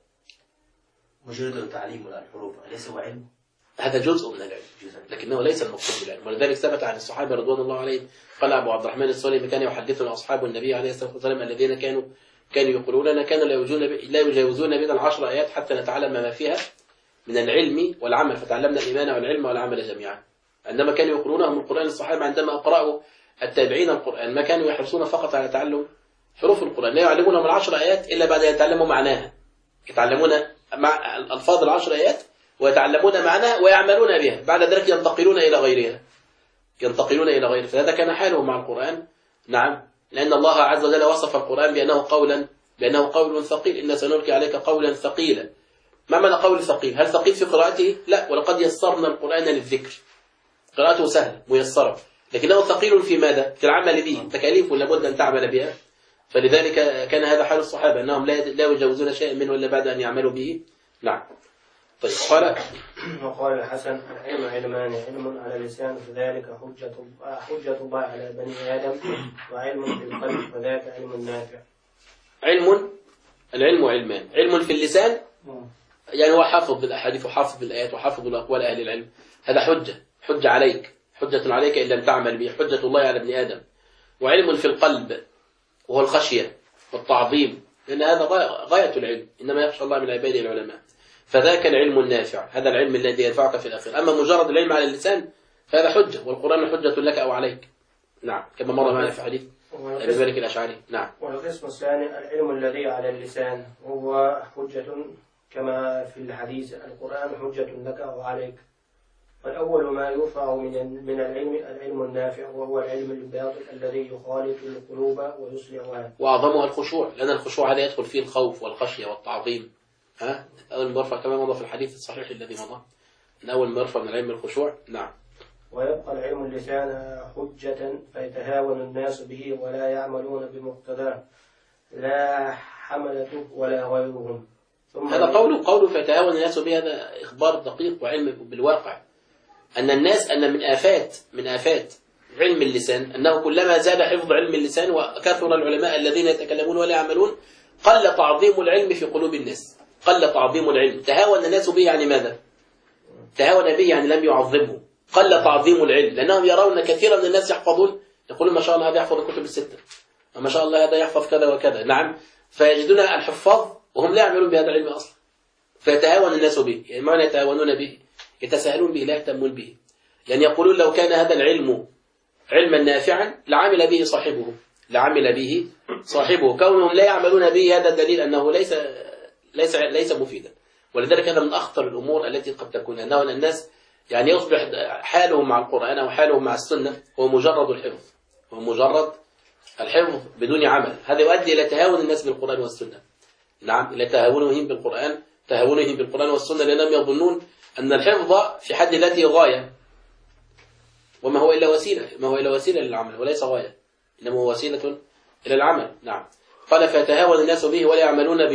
مجرد تعليم الحروف أليس هو علم؟ هذا جزء من العلم، لكنه ليس المقصود بالعلم. ولذلك ثبت عن الصحابة رضوان الله عليهم، قال أبو عبد الرحمن السلمي: كان يحدثنا أصحاب النبي عليه الصلاة والسلام الذين كانوا يقولون لنا: كانوا لا يجاوزون بنا 10 آيات حتى نتعلم ما فيها من العلم والعمل، فتعلمنا الإيمان والعلم والعمل جميعا. عندما كانوا يقرؤونهم القرآن الصحابة، عندما أقرأوا التابعين القرآن، ما كانوا يحرصون فقط على تعلم حروف القرآن، لا يعلمونهم 10 آيات إلا بعد أن يتعلموا معناها، يتعلمون مع الألفاظ 10 آيات ويتعلمون معناها ويعملون بها، بعد ذلك ينتقلون إلى غيرها، فهذا كان حاله مع القرآن. نعم، لأن الله عز وجل وصف القرآن بأنه قول ثقيل: إن سنلقي عليك قولا ثقيلا. ما معنى قول ثقيل؟ هل ثقيل في قراءته؟ لا، ولقد يسرنا القرآن للذكر، قراءته سهلة ميسرة، لكنه ثقيل في ماذا؟ في العمل به، تكاليف لابد أن تعمل بها. فلذلك كان هذا حال الصحابة، أنهم لا يجاوزون شيئا منه إلا بعد أن يعملوا به. نعم. طيب. وقال الحسن: العلم علمان، علم على اللسان فذلك حجة الله على بني آدم، وعلم في القلب فذاك علم نافع. العلم علمان: علم في اللسان، يعني هو حافظ بالأحاديث وحافظ بالآيات وحافظ بالأقوال أهل العلم، هذا حجة عليك إن لم تعمل به، حجة الله على ابن آدم. وعلم في القلب وهو الخشية والتعظيم، لأن هذا غاية العلم، إنما يخشى الله من عباده العلماء، فذاك العلم النافع، هذا العلم الذي ينفعك في الآخرة. أما مجرد العلم على اللسان فهذا حجة، والقرآن حجة لك أو عليك. نعم، كما مر معنا في حديث أبي مالك الأشعري. نعم. والقسم الثاني العلم الذي على اللسان، هو حجة كما في الحديث القرآن حجة لك وعليك. فالأول ما يرفع من العلم النافع، وهو العلم الباطل الذي يخالط القلوب ويصلحها. وأعظمها الخشوع، لأن الخشوع هذا يدخل فيه الخوف والخشية والتعظيم. أول ما يرفع كما مضى في الحديث الصحيح الذي مضى، من أول ما يرفع من العلم الخشوع. نعم. ويبقى العلم اللسان حجة فيتهاون الناس به ولا يعملون بمقتضاه، لا حملته ولا غيرهم. هذا قوله فيتهاون الناس به، هذا إخبار دقيق وعلم بالواقع، أن الناس أن من آفات علم اللسان أنه كلما زاد حفظ علم اللسان وكثر العلماء الذين يتكلمون ولا يعملون قل تعظيم العلم في قلوب الناس، قل تعظيم العلم. تهاون الناس به يعني ماذا؟ تهاون به يعني لم يعظمه، قل تعظيم العلم، لأنهم يرون كثيرا من الناس يحفظون، يقولون ما شاء الله هذا يحفظ الكتب الستة، وما شاء الله هذا يحفظ كذا وكذا. نعم. فيجدون الحفاظ وهم لا يعملون بهذا العلم أصلا، فيتهاون الناس به. يعني معنى يتهاونون به يتساهلون به، لا يهتمون به. يعني يقولون لو كان هذا العلم علما نافعا لعمل به صاحبه، كونهم لا يعملون به هذا دليل أنه ليس مفيدا. ولذلك هذا من أخطر الأمور التي قد تكون، أنه الناس يعني يصبح حالهم مع القرآن أو حالهم مع السنة هو مجرد الحفظ بدون عمل. هذا يؤدي إلى تهاون الناس بالقرآن والسنة. نعم، إلى تهاونهم بالقرآن والسنة، لأنهم يظنون أن الحفظ في حد ذاته غاية، وما هو إلا وسيلة للعمل وليس غاية، إنما هو وسيلة إلى العمل. نعم. قال فيتهاون الناس به ولا يعملون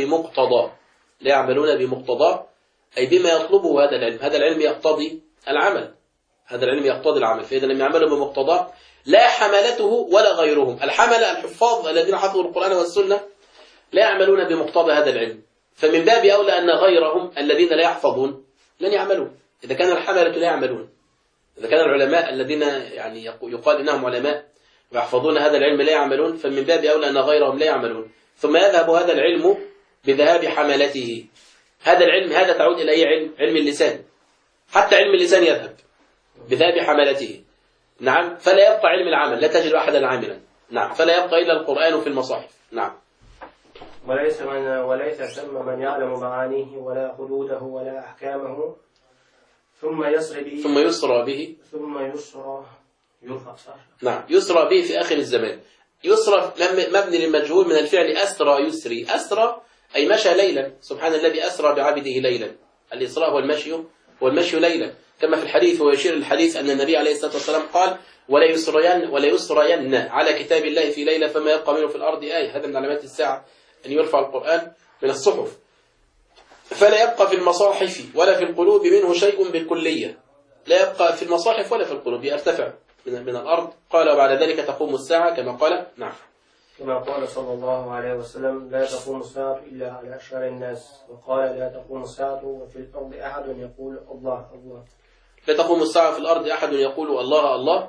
بمقتضى، أي بما يطلبه هذا العلم. هذا العلم يقتضي العمل، فإذا لم يعملوا بمقتضاه لا حملته ولا غيرهم. الحفاظ الذين حفظوا القرآن والسنة لا يعملون بمقتضى هذا العلم، فمن باب أولى أن غيرهم الذين لا يحفظون لن يعملوا. إذا كان الحملة لا يعملون، إذا كان العلماء الذين يعني يقال إنهم علماء ويحفظون هذا العلم لا يعملون، فمن باب أولى أن غيرهم لا يعملون. ثم يذهب هذا العلم بذهاب حملته. هذا العلم هذا تعود إلى أي علم اللسان، حتى علم اللسان يذهب بذهاب حملته. نعم. فلا يبقى علم العمل، لا تجد أحدا عاملا. نعم. فلا يبقى إلا القرآن في المصاحف. نعم. وليس ثم من يعلم معانيه ولا حدوده ولا أحكامه، ثم يسرى به. نعم. يسرى به في آخر الزمان. يسرى مبني للمجهول من الفعل أسرى يسري. أسرى أي مشى ليلا. سبحان الذي أسرى بعبده ليلا. الإسراء هو المشي ليلا، كما في الحديث. ويشير الحديث أن النبي عليه الصلاة والسلام قال ولا يسرين على كتاب الله في ليلة فما يبقى منه في الأرض آية. هذا من علامات الساعة أن يرفع القرآن من الصحف. فلا يبقى في المصاحف ولا في القلوب منه شيء بالكلية. لا يبقى في المصاحف ولا في القلوب، يرتفع من الأرض. قال وبعد ذلك تقوم الساعة كما قال. نعم. كما قال صلى الله عليه وسلم لا تقوم الساعة إلا على أشرار الناس، وقال لا تقوم الساعة وفي الأرض أحد يقول الله الله. لا تقوم الساعة في الأرض أحد يقول الله الله.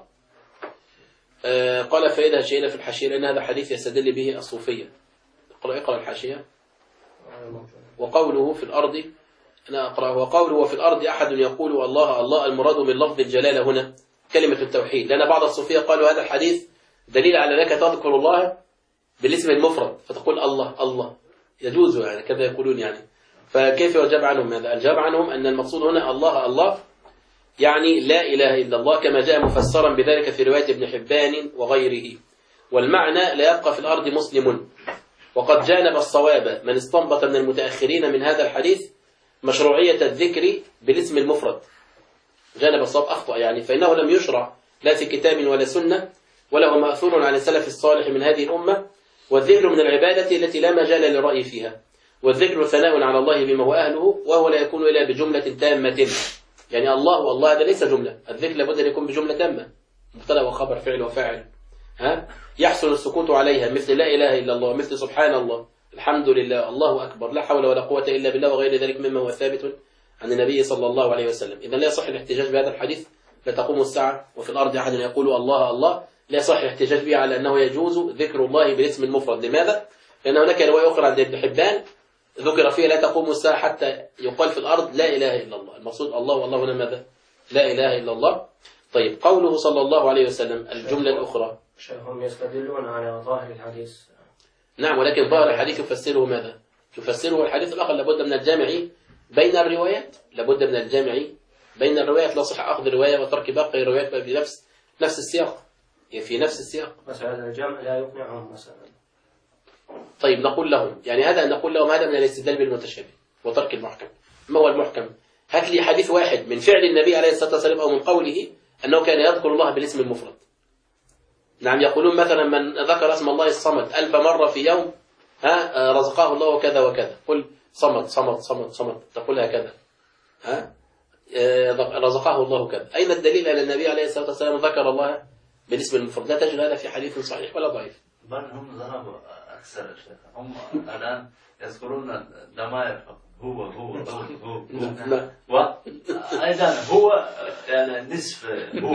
قال فإذا شئنا في الحاشية، لأن هذا حديث يستدل به الصوفية. اقرأ الحاشية. وقوله في الأرض، أنا أقرأ. وقوله وفي الأرض أحد يقول الله الله، المراد من لفظ الجلالة هنا كلمة التوحيد، لأن بعض الصوفية قالوا هذا الحديث دليل على أنك تذكر الله بالاسم المفرد فتقول الله الله، يجوز يعني كذا يقولون يعني. فكيف يجاب عنهم هذا؟ الجواب عنهم أن المقصود هنا الله الله يعني لا إله إلا الله، كما جاء مفسرا بذلك في رواية ابن حبان وغيره. والمعنى لا يبقى في الأرض مسلم. وقد جانب الصواب من استنبط من المتأخرين من هذا الحديث مشروعية الذكر بالاسم المفرد. جانب الصواب أخطأ يعني، فإنه لم يشرع لا في كتاب ولا سنة، ولا هو مأثور عن السلف الصالح من هذه الأمة. والذكر من العبادة التي لا مجال للرأي فيها، والذكر ثناء على الله بما هو أهله، وهو لا يكون إلا بجملة تامة. يعني الله والله هذا ليس جملة، الذكر لابد أن يكون بجملة تامة، مبتدأ وخبر فعل وفاعل. يحسن السكوت عليها، مثل لا إله إلا الله، مثل سبحان الله، الحمد لله، الله أكبر، لا حول ولا قوة إلا بالله، وغير ذلك مما هو ثابت عن النبي صلى الله عليه وسلم. إذا لا يصح الاحتجاج بهذا الحديث لا تقوم الساعة وفي الأرض أحد يقول الله الله، لا يصح الاحتجاج به على أنه يجوز ذكر الله بالاسم المفرد. لماذا؟ لأن هناك رواية أخرى عند ابن حبان ذكر فيها لا تقوم الساعة حتى يقال في الأرض لا إله إلا الله. المقصود الله والله هنا ماذا؟ لا إله إلا الله. طيب قوله صلى الله عليه وسلم الجملة الأخرى، هم يستدلون على ظاهر الحديث. نعم، ولكن ظاهر الحديث يفسره ماذا؟ تفسره الحديث الآخر لابد من الجامع بين الروايات، لابد من الجامع بين الروايات، لا صح أخذ رواية وترك باقي الروايات بنفس السياق، يعني في نفس السياق. مثلا الجمع لا يقنعهم مثلا. طيب نقول لهم يعني هذا، نقول لهم هذا من الاستدلال بالمتشابه وترك المحكم. ما هو المحكم؟ هات لي حديث واحد من فعل النبي عليه الصلاة والسلام أو من قوله أنه كان يذكر الله بالاسم المفرد. نعم، يقولون مثلا من ذكر اسم الله الصمد 1000 مرة في يوم رزقه الله كذا وكذا، قل صمد صمد صمد صمد، تقول هكذا رزقه الله كذا. أين الدليل أن النبي عليه الصلاة والسلام ذكر الله بالاسم المفرد؟ لا تجد هذا في حديث صحيح ولا ضعيف. بل هم ذهبوا أكثر يا شيخ، هم الآن يذكرون الضمائر فقط، هو وأيضا هو يعني نصف هو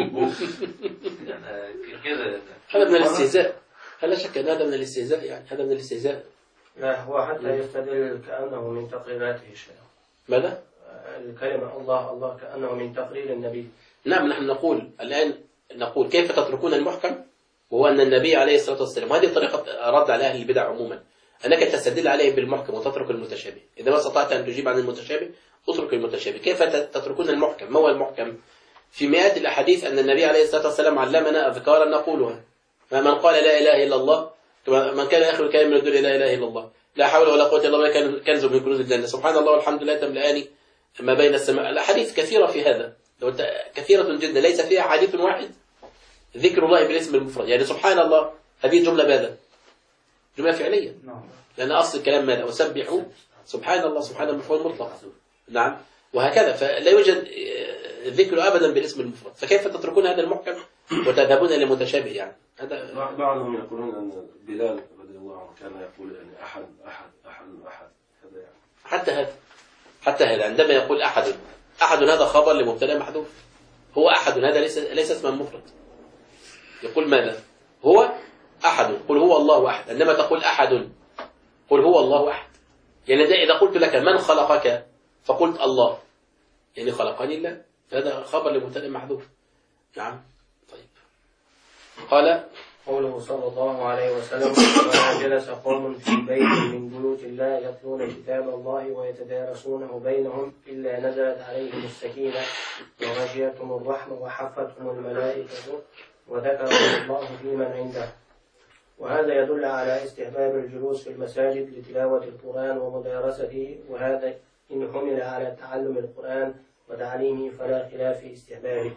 يعني كذا. هذا من الاستهزاء، لا شك أن هذا من الاستهزاء، يعني هذا من الاستهزاء. لا، هو حتى يستدل كأنه من تقريراته شيء. ماذا؟ الكلمة الله الله كأنه من تقرير النبي. نعم، نحن نقول الآن كيف تتركون المحكم وهو أن النبي عليه الصلاة والسلام، وهذه طريقة رد على أهل البدع عموما، أنك تستدل عليه بالمحكم وتترك المتشابه. إذا ما استطعت أن تجيب عن المتشابه اترك المتشابه. كيف تتركون المحكم؟ ما هو المحكم؟ في مئات الأحاديث أن النبي عليه الصلاة والسلام علمنا أذكارا نقولها، من قال لا إله إلا الله، من كان آخر الكلام من الدنيا لا إله إلا الله، لا حول ولا قوة إلا بالله، كان كنز من كنوز الجنة، سبحان الله والحمد لله تملأان ما بين السماء. الأحاديث كثيرة في هذا، كثيرة جدا، ليس فيها حديث واحد ذكر الله بالاسم المفرد. يعني سبحان الله هذه جملة ماذا؟ جملة فعلية، لأن أصل الكلام ماذا؟ وسبحوا سبحان الله، سبحان المفرد مطلق. نعم، وهكذا، فلا يوجد ذكر أبدا بالاسم المفرد. فكيف تتركون هذا المحكم وتذهبون إلى المتشابه؟ يعني هذا بعضهم يقولون أن بلال رضي الله عنه كان يقول يعني أحد أحد أحد أحد، هذا يعني حتى هذا عندما يقول أحد هذا خبر لمبتدا محذوف. هو أحد هذا ليس اسما مفرد. يقول ماذا؟ هو أحد، قل هو الله أحد. عندما تقول أحد قل هو الله أحد. يعني إذا قلت لك من خلقك فقلت الله، يعني خلقني الله، هذا خبر لمبتدا محذوف. نعم. طيب، قال قوله صلى الله عليه وسلم: وما جلس قوم في بيت من بيوت الله يتلون كتاب الله ويتدارسونه بينهم إلا نزلت عليهم السكينة وغشيتهم الرحمة وحفتهم الملائكة وذكرهم الله في من عنده. وهذا يدل على استحباب الجلوس في المساجد لتلاوة القرآن ومدارسته، وهذا إن حمل على تعلم القرآن وتعليمه فلا خلاف في استحبابه.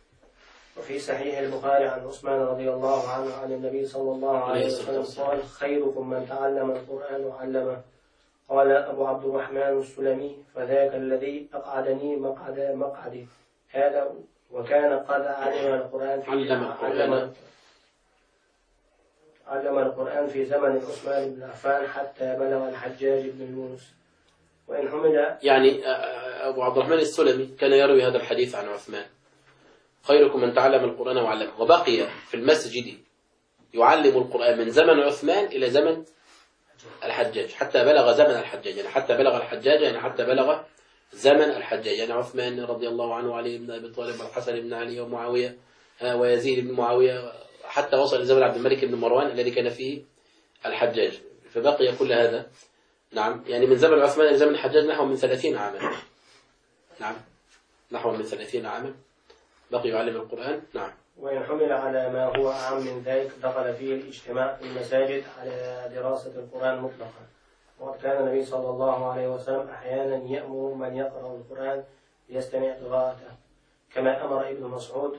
وفي صحيح البخاري عن عثمان رضي الله عنه عن النبي صلى الله عليه وسلم قال: خيركم من تعلم القرآن وعلمه. قال أبو عبد الرحمن السلمي: فذاك الذي أقعدني مقعدي هذا، وكان قد علم القرآن في زمن عثمان بن عفان حتى بلغ الحجاج بن يونس. وإن حمل يعني أبو عبد الرحمن السلمي كان يروي هذا الحديث عن عثمان: خيركم من تعلم القرآن وعلمه. وبقي في المسجد يعلم القرآن من زمن عثمان إلى زمن الحجاج، حتى بلغ زمن الحجاج، يعني حتى بلغ الحجاج، يعني حتى بلغ زمن الحجاج، يعني عثمان رضي الله عنه وعلي بن أبي طالب والحسن بن علي ومعاوية ويزيد بن معاوية، حتى وصل إلى زمن عبد الملك بن مروان الذي كان فيه الحجاج. فبقي كل هذا، نعم، يعني من زمن عثمان إلى زمن الحجاج نحو من 30 عاما. نعم، نحو من 30 عاما بقي يعلم القرآن. نعم. وإن حمل على ما هو أعم من ذلك دخل فيه الاجتماع في المساجد على دراسة القرآن مطلقا. وقد كان النبي صلى الله عليه وسلم أحيانا يأمر من يقرأ القرآن ليستمع قراءته، كما أمر ابن مسعود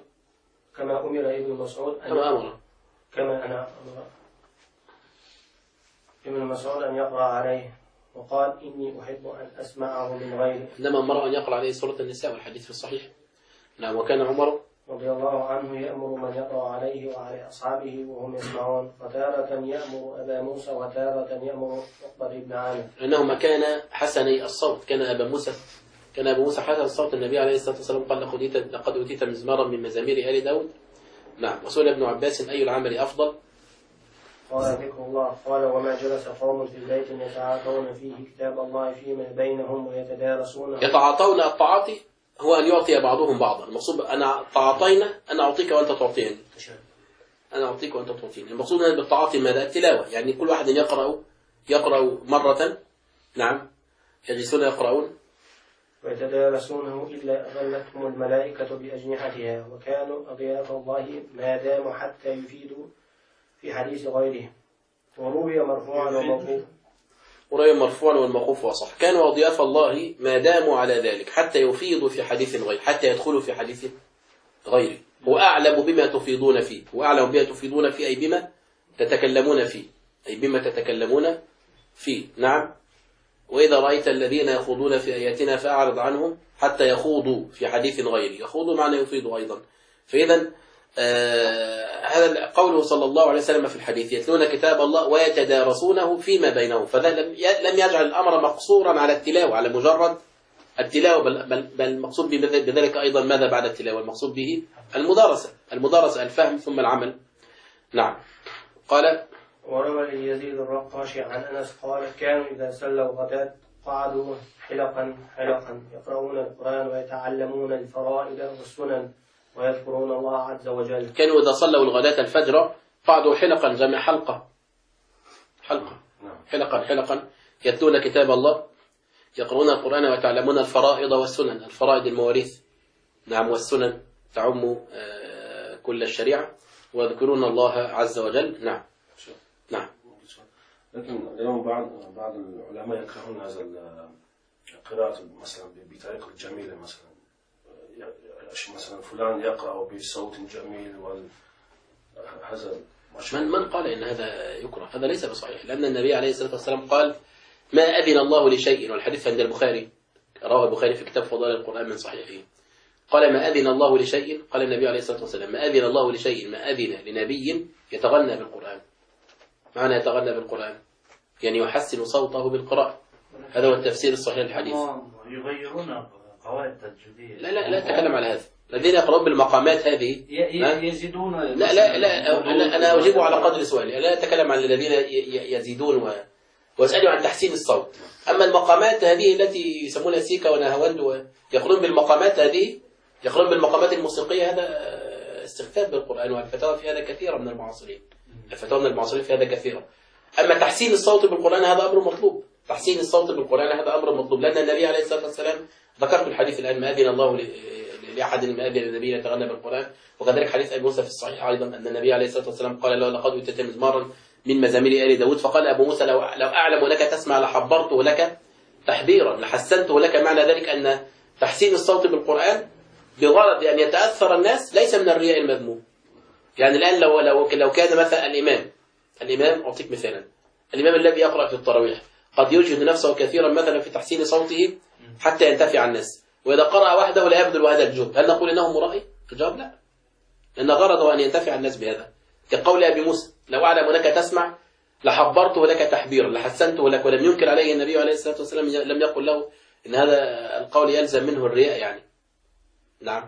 ابن مسعود أن يقرأ عليه، وقال: إني أحب أن أسمعه من غيره. إنما أمر أن يقرأ عليه سورة النساء، والحديث في الصحيح. نعم. وكان عمر رضي الله عنه يأمر من يقرأ عليه وعلى أصحابه وهم يسمعون، فتارة يأمر أبا موسى وتارة يأمر عقبة بن عامر، لأنهما كان حسني الصوت. كان أبا موسى حسن الصوت. النبي عليه الصلاة والسلام قال: لقد أوتيت مزمارا من مزامير آل داود. نعم. وسئل ابن عباس: أي العمل أفضل؟ قال: ذكر الله. قال: وما جلس قوم في بيت يتعاطون فيه كتاب الله فيما بينهم ويتدارسونه. يتعاطون، التعاطي هو أن يعطي بعضهم بعضا. المقصود أنا تعاطينا، أنا أعطيك وأنت تعطيني، أنا أعطيك وأنت تعطيني. المقصود بالتعاطي ماذا؟ التلاوة، يعني كل واحد يقرأ مرة نعم، يجلسون يقرؤون ويتدارسونه إلا أظلتهم الملائكة بأجنحتها وكانوا أضياف الله ما داموا حتى يفيدوا في حديث غيره. وروي مرفوعا وموقوفا. وروي مرفوعا والموقوف وصح. كانوا أضياف الله ما داموا على ذلك حتى يفيضوا في حديث غيره، حتى يدخلوا في حديث غيره. هو أعلم بما تفيضون فيه، وأعلم بما تفيضون فيه أي بما تتكلمون فيه، أي بما تتكلمون فيه. نعم. وإذا رأيت الذين يخوضون في آياتنا فأعرض عنهم حتى يخوضوا في حديث غيره. يخوضوا معنى يفيضوا أيضا. فإذا هذا قوله صلى الله عليه وسلم في الحديث يتلون كتاب الله ويتدارسونه فيما بينهم، فذا لم يجعل الأمر مقصورا على التلاوة، على مجرد التلاوة، بل المقصود بذلك أيضا ماذا بعد التلاوة؟ المقصود به المدارسة الفهم ثم العمل. نعم. قال وروى يزيد الرقاشي عن أنس قال كانوا إذا سلوا غداة قعدوا حلقا يقرؤون القرآن ويتعلمون الفرائض والسنن ويذكرون الله عز وجل. كانوا إذا صلوا الغداة الفجر قعدوا حلقا، جمع حلقا يتلون كتاب الله، يقرؤون القرآن ويتعلمون الفرائض والسنن. الفرائض المواريث، نعم، والسنن تعم كل الشريعة، ويذكرون الله عز وجل. نعم. لكن اليوم بعض العلماء يكرهون هذا القراءة مثلا بطريقة جميلة، مثلا فلان يقرأ بصوت جميل هذا من قال إن هذا يكره؟ هذا ليس بصحيح، لأن النبي عليه الصلاة والسلام قال ما أذن الله لشيء، والحديث عند البخاري، رواه البخاري في كتاب فضائل القرآن من صحيحه، قال ما أذن الله لشيء، قال النبي عليه الصلاة والسلام ما أذن الله لشيء ما أذن لنبي يتغنى بالقرآن. معنى يتغنى بالقرآن يعني يحسن صوته بالقراءة. هذا هو التفسير الصحيح للحديث. يغيرون قواعد تجويدية. لا أتكلم على هذا. الذين يقرؤون بالمقامات هذه يزيدون. لا أنا أجيب على قدر سؤالي. لا أتكلم عن الذين يزيدون وأسألوا عن تحسين الصوت. أما المقامات هذه التي يسمونها سيكا ونهاوند ويقرؤون بالمقامات هذه، يقرؤون بالمقامات الموسيقية، هذا استخفاف بالقرآن، والفتاوى في هذا كثيرة من المعاصرين. في هذا كثيرة. أما تحسين الصوت بالقرآن هذا أمر مطلوب. تحسين الصوت بالقرآن هذا أمر مطلوب، لأن النبي عليه الصلاة والسلام، ذكرت الحديث الآن، ما أذن الله لأحد ما أذن للنبي يتغنى بالقرآن. وكذلك حديث أبي موسى في الصحيح أيضا أن النبي عليه الصلاة والسلام قال له لقد أوتيت مزمارا من مزامير آل داود، فقال أبو موسى لو أعلم لك تسمع لحبرته لك تحبيرا، لحسنته لك. معنى ذلك أن تحسين الصوت بالقرآن بغرض أن يتأثر الناس ليس من الرياء المذموم. يعني الآن لو كان مثلا الإمام أعطيك مثالا، الإمام الذي يقرأ في التراويح قد يجهد نفسه كثيرا مثلا في تحسين صوته حتى ينتفع الناس، وإذا قرأ وحده لا يبذل هذا الجهد، هل نقول إنه مرائي؟ الجواب لا، لأن غرضه أن ينتفع الناس بهذا. كقول أبي موسى لو أعلم لك تسمع لحبرته لك تحبيرا، لحسنته لك. ولم ينكر عليه النبي عليه الصلاة والسلام، لم يقل له إن هذا القول يلزم منه الرياء يعني. نعم.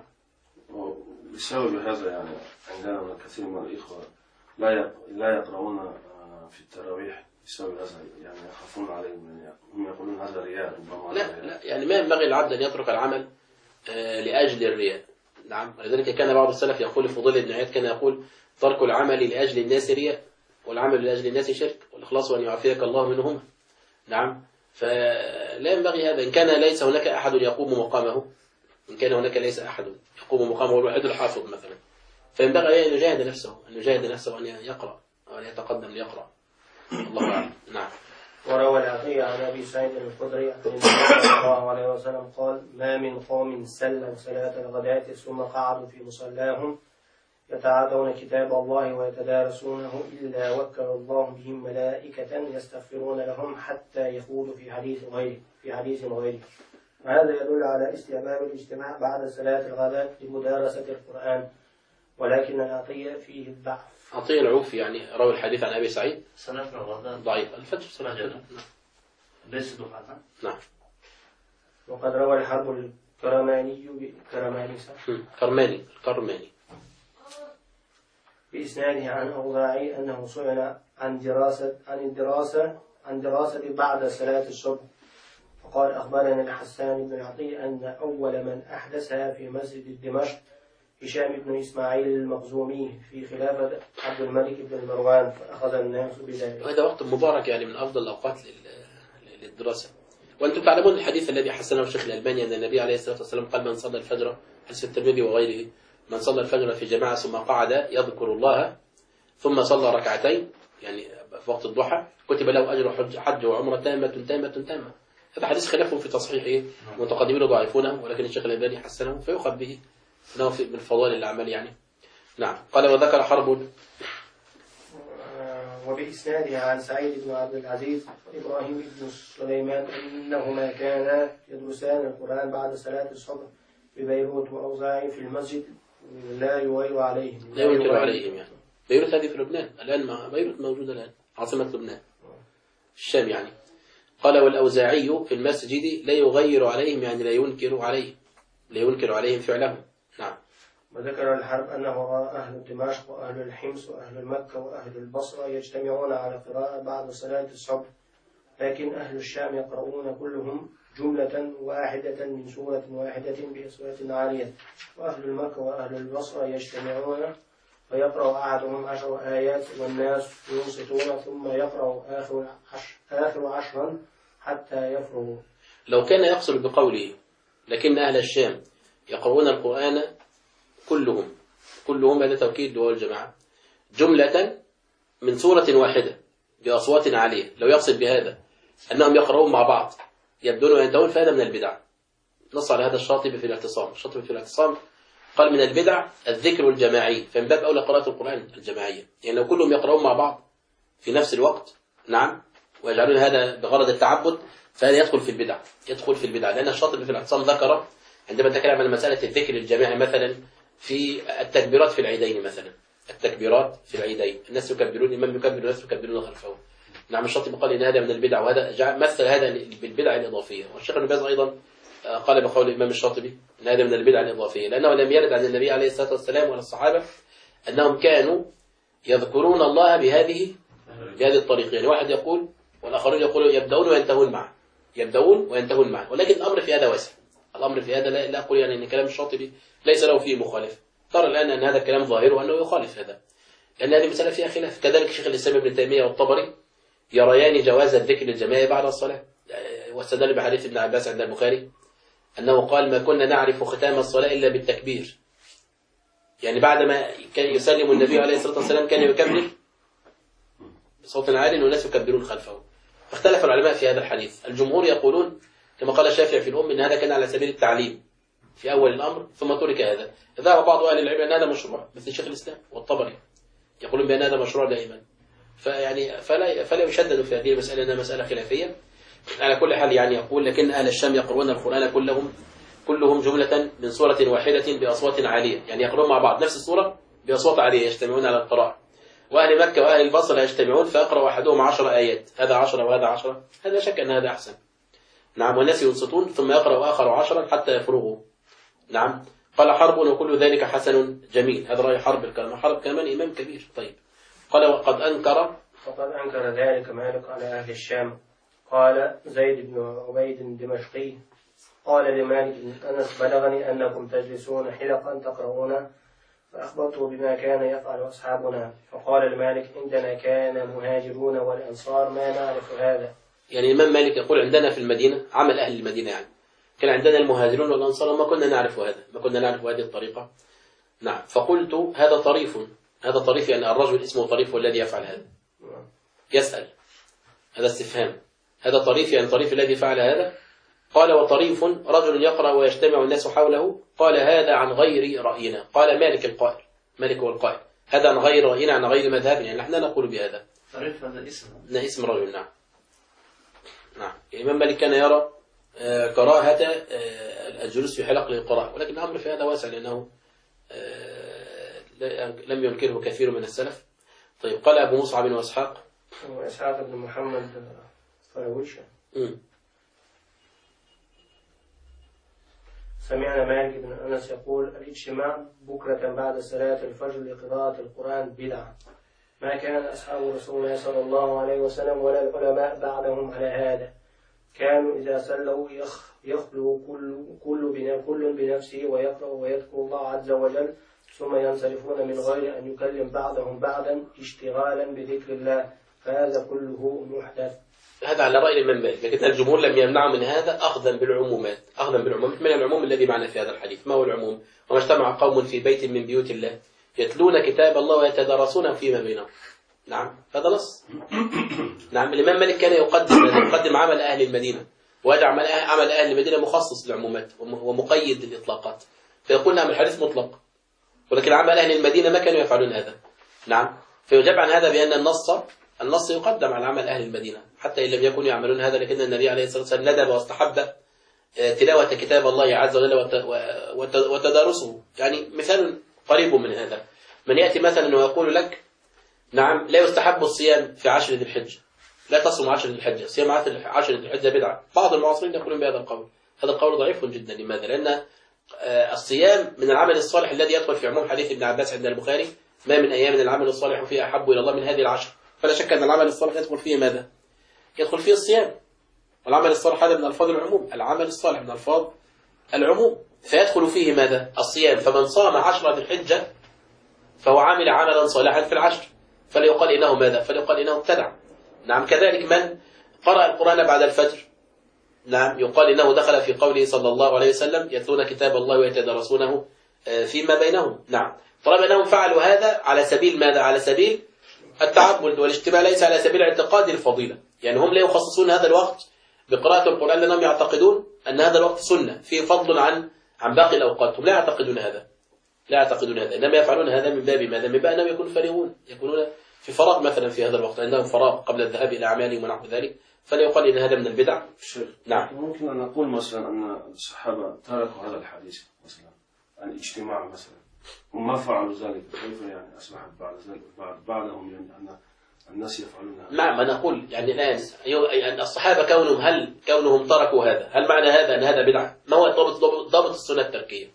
بسبب هذا يعني عندنا كثير من الإخوة لا يقرؤون في التراويح بسبب هذا، يعني يخافون عليهم، هم يقولون هذا رياء ربما. لا يعني ما ينبغي العبد أن يترك العمل لأجل الرياء. نعم. ولذلك كان بعض السلف يقول في فضيل ابن عياض، كان يقول ترك العمل لأجل الناس رياء، والعمل لأجل الناس شرك، والإخلاص أن يعافيك الله منهما. نعم. فلا ينبغي هذا. إن كان ليس هناك أحد يقوم مقامه، إن كان هناك ليس أحد يقوم مقامه الوحيد الحافظ مثلا، فينبغي أن يجاهد نفسه أن يقرأ أو أن يتقدم ليقرأ. الله أعلم. نعم. وروى العطية عن أبي سعيد الخدري عن النبي صلى الله عليه وسلم قال ما من قوم سلوا صلاة الغداة ثم قعدوا في مصلاهم يتعاطون كتاب الله ويتدارسونه إلا وكل الله بهم ملائكة يستغفرون لهم حتى يخوضوا في حديث غيره. وهذا يدل على استحباب الاجتماع بعد صلاة الغداة لمدارسة القرآن، ولكن العطية فيه الضعف. عطية العوفي يعني روى الحديث عن أبي سعيد صلاة الغداء ضعيف. الفجر صلاة. ليس دفعة. نعم. وقد روى الحرب الكرماني بإسناده عن أوضاعي أنه سئل عن دراسة بعد صلاة الصبح، فقال أخبرنا الحسان بن عطية أن أول من أحدثها في مسجد دمشق هشام بن إسماعيل المخزومي في خلافة عبد الملك بن مروان، فأخذ الناس بذلك. وهذا وقت مبارك يعني من أفضل الأوقات للدراسة. وأنتم تعلمون الحديث الذي حسنه الشيخ الألباني أن النبي عليه الصلاة والسلام قال من صلى الفجر، حديث الترمذي وغيره، من صلى الفجر في جماعة ثم قعد يذكر الله ثم صلى ركعتين يعني في وقت الضحى كتب له أجر حج وعمرة تامة. هذا حديث خلافه في تصحيحه، متقدمين ضعيفونه، ولكن الشيخ الألباني حسنه فيؤخذ به أنه من فضائل الأعمال يعني. نعم. قال وذكر حرب وبإسناده عن سعيد بن عبد العزيز وإبراهيم بن سليمان أنهما كانا يدرسان القرآن بعد صلاة الصبح ببيروت وأوزاعي في المسجد لا يغير عليهم. لا ينكر عليهم يعني. بيروت هذه في لبنان الآن، بيروت موجودة الآن عاصمة لبنان الشام يعني. قال والأوزاعي في المسجد لا يغير عليهم يعني لا ينكر عليهم فعلهم. نعم. وذكر الحرب أنه رأى أهل دمشق وأهل الحمص وأهل مكة وأهل البصرة يجتمعون على قراءة بعد صلاة الصبح، لكن أهل الشام يقرؤون كلهم جملة واحدة من سورة واحدة بأصوات عالية، وأهل المكة وأهل البصرة يجتمعون فيقرأ أحدهم 10 آيات والناس ينصتون ثم يقرأ آخر 10 حتى يفرغوا. لو كان يقصد بقوله لكن أهل الشام يقرؤون القرآن كلهم هذا توكيد هو الجماعة جملة من سورة واحدة بأصوات عالية، لو يقصد بهذا أنهم يقرؤون مع بعض يبدون وينتهون فهذا من البدع. نص على هذا الشاطبي في الاعتصام قال من البدع الذكر الجماعي، فمن باب أولى قراءة القرآن الجماعية، يعني لو كلهم يقرؤون مع بعض في نفس الوقت نعم ويجعلون هذا بغرض التعبد فهذا يدخل في البدع، لأن الشاطبي في الاعتصام ذكر عندما تكلم عن مسألة الذكر الجماعي مثلا في التكبيرات في العيدين مثلا، التكبيرات في العيدين الناس يكبرون، الإمام يكبر والناس يكبرون خلفه. نعم الشاطبي قال إن هذا من البدع، وهذا مثل هذا بالبدع الإضافية. والشيخ ابن باز أيضا قال بقول الإمام الشاطبي إن هذا من البدع الإضافية، لأنه لم يرد عن النبي عليه الصلاة والسلام ولا الصحابة أنهم كانوا يذكرون الله بهذه الطريقة، يعني واحد يقول والآخرون يقولون يبدأون وينتهون معه، ولكن الأمر في هذا واسع. الأمر في هذا لا أقول يعني أن كلام الشاطبي ليس له فيه مخالف، ترى الآن أن هذا الكلام ظاهر وأنه يخالف هذا، لأن هذه مسألة فيها خلاف. كذلك شيخ الإسلام ابن تيمية والطبري يريان جواز الذكر الجماعي بعد الصلاة، واستدل بحديث ابن عباس عند البخاري أنه قال ما كنا نعرف ختام الصلاة إلا بالتكبير، يعني بعدما كان يسلم النبي عليه الصلاة والسلام كان يكبر بصوت عال والناس يكبرون خلفه. فاختلف العلماء في هذا الحديث، الجمهور يقولون كما قال الشافعي في الأم إن هذا كان على سبيل التعليم في أول الأمر ثم ترك هذا. ذهب بعض أهل العلم أن هذا مشروع مثل شيخ الإسلام والطبري يقولون بأن هذا مشروع دائما، فيعني فلا يشدد في هذه المسألة أنها مسألة خلافية. على كل حال يعني يقول لكن أهل الشام يقرؤون القرآن كلهم جملة من سورة واحدة بأصوات عالية، يعني يقرؤون مع بعض نفس السورة بأصوات عالية يجتمعون على القراءة. وأهل مكة وأهل البصرة يجتمعون فيقرأ أحدهم 10 آيات، هذا 10 وهذا 10، هذا شك أن هذا أحسن. نعم والناس ينصتون ثم يقرأ آخر 10 حتى يفرغوا. نعم. قال حرب وكل ذلك حسن جميل، هذا رأي حرب الكلام، حرب كمان إمام كبير. طيب قال وقد أنكر ذلك مالك على أهل الشام. قال زيد بن عبيد الدمشقي قال لمالك بن أنس بلغني أنكم تجلسون حلقا تقرؤون، فأخبرته بما كان يفعل أصحابنا، فقال لمالك عندنا كان مهاجرون والأنصار ما نعرف هذا. يعني الإمام مالك يقول عندنا في المدينة عمل أهل المدينة، يعني كان عندنا المهاجرون والأنصار وما كنا نعرف هذا، ما كنا نعرف هذه الطريقة. نعم. فقلت هذا طريف يعني الرجل اسمه طريف والذي يفعل هذا، يسأل هذا استفهام، هذا طريف يعني طريف الذي فعل هذا. قال وطريف رجل يقرأ ويجتمع الناس حوله. قال هذا عن غير رأينا. قال مالك هو القائل هذا عن غير رأينا، عن غير مذهب، يعني نحن نقول بهذا. طريف هذا اسم رجل. نعم. الإمام مالك كان يرى كراهة الجلوس في حلق للقراءة، ولكن الأمر في هذا واسع لأنه لم ينكره كثير من السلف. طيب قال أبو مصعب وإسحاق بن محمد فرويشة سمعنا مالك بن أنس يقول الاجتماع بكرة بعد صلاة الفجر لقراءة القرآن بدعة، ما كان أصحاب رسول الله صلى الله عليه وسلم ولا العلماء بعدهم على هذا، كانوا إذا صلوا يخلو كل بنفسه ويقرأ ويذكر الله عز وجل ثم ينصرفون من غير أن يكلم بعضهم بعضا اشتغالا بذكر الله، فهذا كله محدث. هذا على رأي الإمام مالك، لكن الجمهور لم يمنعوا من هذا أخذا بالعمومات، من العموم الذي معنا في هذا الحديث. ما هو العموم؟ وما اجتمع قوم في بيت من بيوت الله يتلون كتاب الله ويتدارسونه فيما بينهم. نعم هذا نص. نعم الإمام مالك كان يقدم عمل أهل المدينة، ويجعل عمل أهل المدينة مخصص للعمومات ومقيد للإطلاقات، فيقول نعم الحديث مطلق، ولكن عمل أهل المدينة ما كانوا يفعلون هذا. نعم فيجاب عن هذا بأن النص يقدم على عمل أهل المدينة حتى إن لم يكونوا يعملون هذا، لكن النبي عليه الصلاة والسلام ندب واستحب تلاوة كتاب الله عز وجل وتدارسه. يعني مثال قريب من هذا، من يأتي مثلا ويقول لك نعم لا يستحب الصيام في 10 ذي الحجة، لا تصوم 10 ذي الحجة، صيام 10 ذي الحجة بدعة. بعض المعاصرين يقولون بهذا القول، هذا القول ضعيف جدا. لماذا؟ لأن الصيام من العمل الصالح الذي يدخل في عموم حديث ابن عباس عند البخاري: ما من أيام العمل الصالح فيها أحب إلى الله من هذه العشر. فلا شك أن العمل الصالح يدخل فيه ماذا؟ يدخل فيه الصيام. والعمل الصالح هذا من ألفاظ العموم، العمل الصالح من ألفاظ العموم، فيدخل فيه ماذا؟ الصيام. فمن صام 10 ذي الحجة فهو عامل عملا صالحا في العشر، فلا يقال إنه ماذا؟ فلا يقال إنه ابتدع. نعم كذلك من قرأ القرآن بعد الفجر، نعم يقال إنه دخل في قوله صلى الله عليه وسلم: يتلون كتاب الله ويتدارسونه فيما بينهم. نعم طالما أنهم فعلوا هذا على سبيل ماذا؟ على سبيل التعبد والاجتماع، ليس على سبيل اعتقاد الفضيلة. يعني هم لا يخصصون هذا الوقت بقراءة القرآن لأنهم يعتقدون أن هذا الوقت سنة فيه فضل عن باقي الأوقات. هم لا يعتقدون هذا، إنما يفعلون هذا من باب ماذا؟ من باب أنهم يكونوا فارغون، يكونون في فراغ مثلا في هذا الوقت، عندهم فراغ قبل الذهاب إلى أعمالهم ونحو ذلك، فلا يقال إن هذا من البدع. نعم ممكن أن نقول مثلا أن الصحابة تركوا هذا الحديث مثلا عن الاجتماع مثلا، وما فعلوا ذلك، كيف يعني أصبحت بعد ذلك بعدهم يعني أن الناس يفعلون هذا؟ نعم أنا أقول يعني الآن الصحابة كونهم تركوا هذا، هل معنى هذا أن هذا بدعة؟ ما هو ضابط السنة التركية؟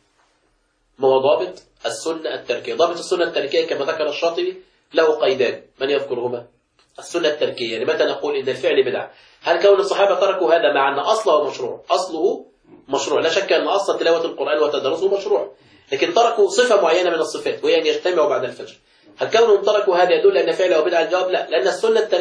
ما هو ضابط السنة التركية؟ ضابط السنة التركية كما ذكر الشاطبي له قيدان، من يذكرهما؟ السنة التركية. لمتى نقول إن الفعل بدعة؟ هل كون الصحابة تركوا هذا مع أن أصله مشروع؟ لا شك أن أصل تلاوة القرآن وتدرسه مشروع، لكن تركوا صفة معينة من الصفات وهي أن يجتمعوا بعد الفجر. هل كونهم تركوا هذا يدل أن فعله بدعة؟ الجواب لا، لأن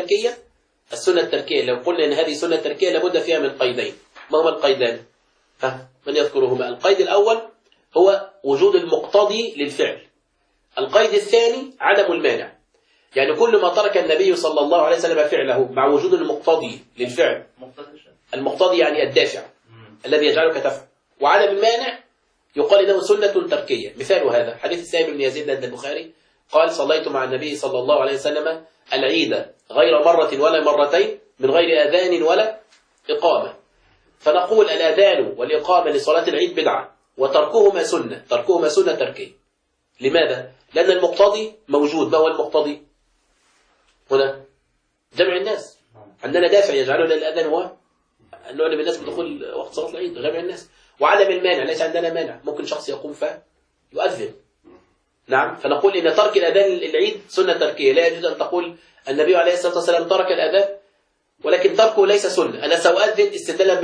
السنة التركية لو قلنا أن هذه سنة تركية لابد فيها من قيدين. ما هما القيدان؟ من يذكرهما؟ القيد الأول هو وجود المقتضي للفعل، القيد الثاني عدم المانع. يعني كل ما ترك النبي صلى الله عليه وسلم فعله مع وجود المقتضي للفعل، المقتضي يعني الدافع الذي يجعلك تفعل، وعدم المانع يقال إنه سنة تركية. مثال هذا حديث السائب بن يزيد عند البخاري قال: صليت مع النبي صلى الله عليه وسلم العيد غير مرة ولا مرتين من غير أذان ولا إقامة. فنقول الأذان والإقامة لصلاة العيد بدعة، وتركهما سنة تركية. لماذا؟ لأن المقتضي موجود. ما هو المقتضي هنا؟ جمع الناس. عندنا دافع يجعلنا الأذان هو أن نعلم الناس بدخول وقت صلاة العيد، جمع الناس. وعدم المانع، ليس عندنا مانع، ممكن شخص يقوم فيؤذن. نعم فنقول إن ترك الأذان العيد سنة تركية. لا يجوز أن تقول النبي عليه الصلاة والسلام ترك الأذان ولكن تركه ليس سنة. أنا سأؤذن استدلالا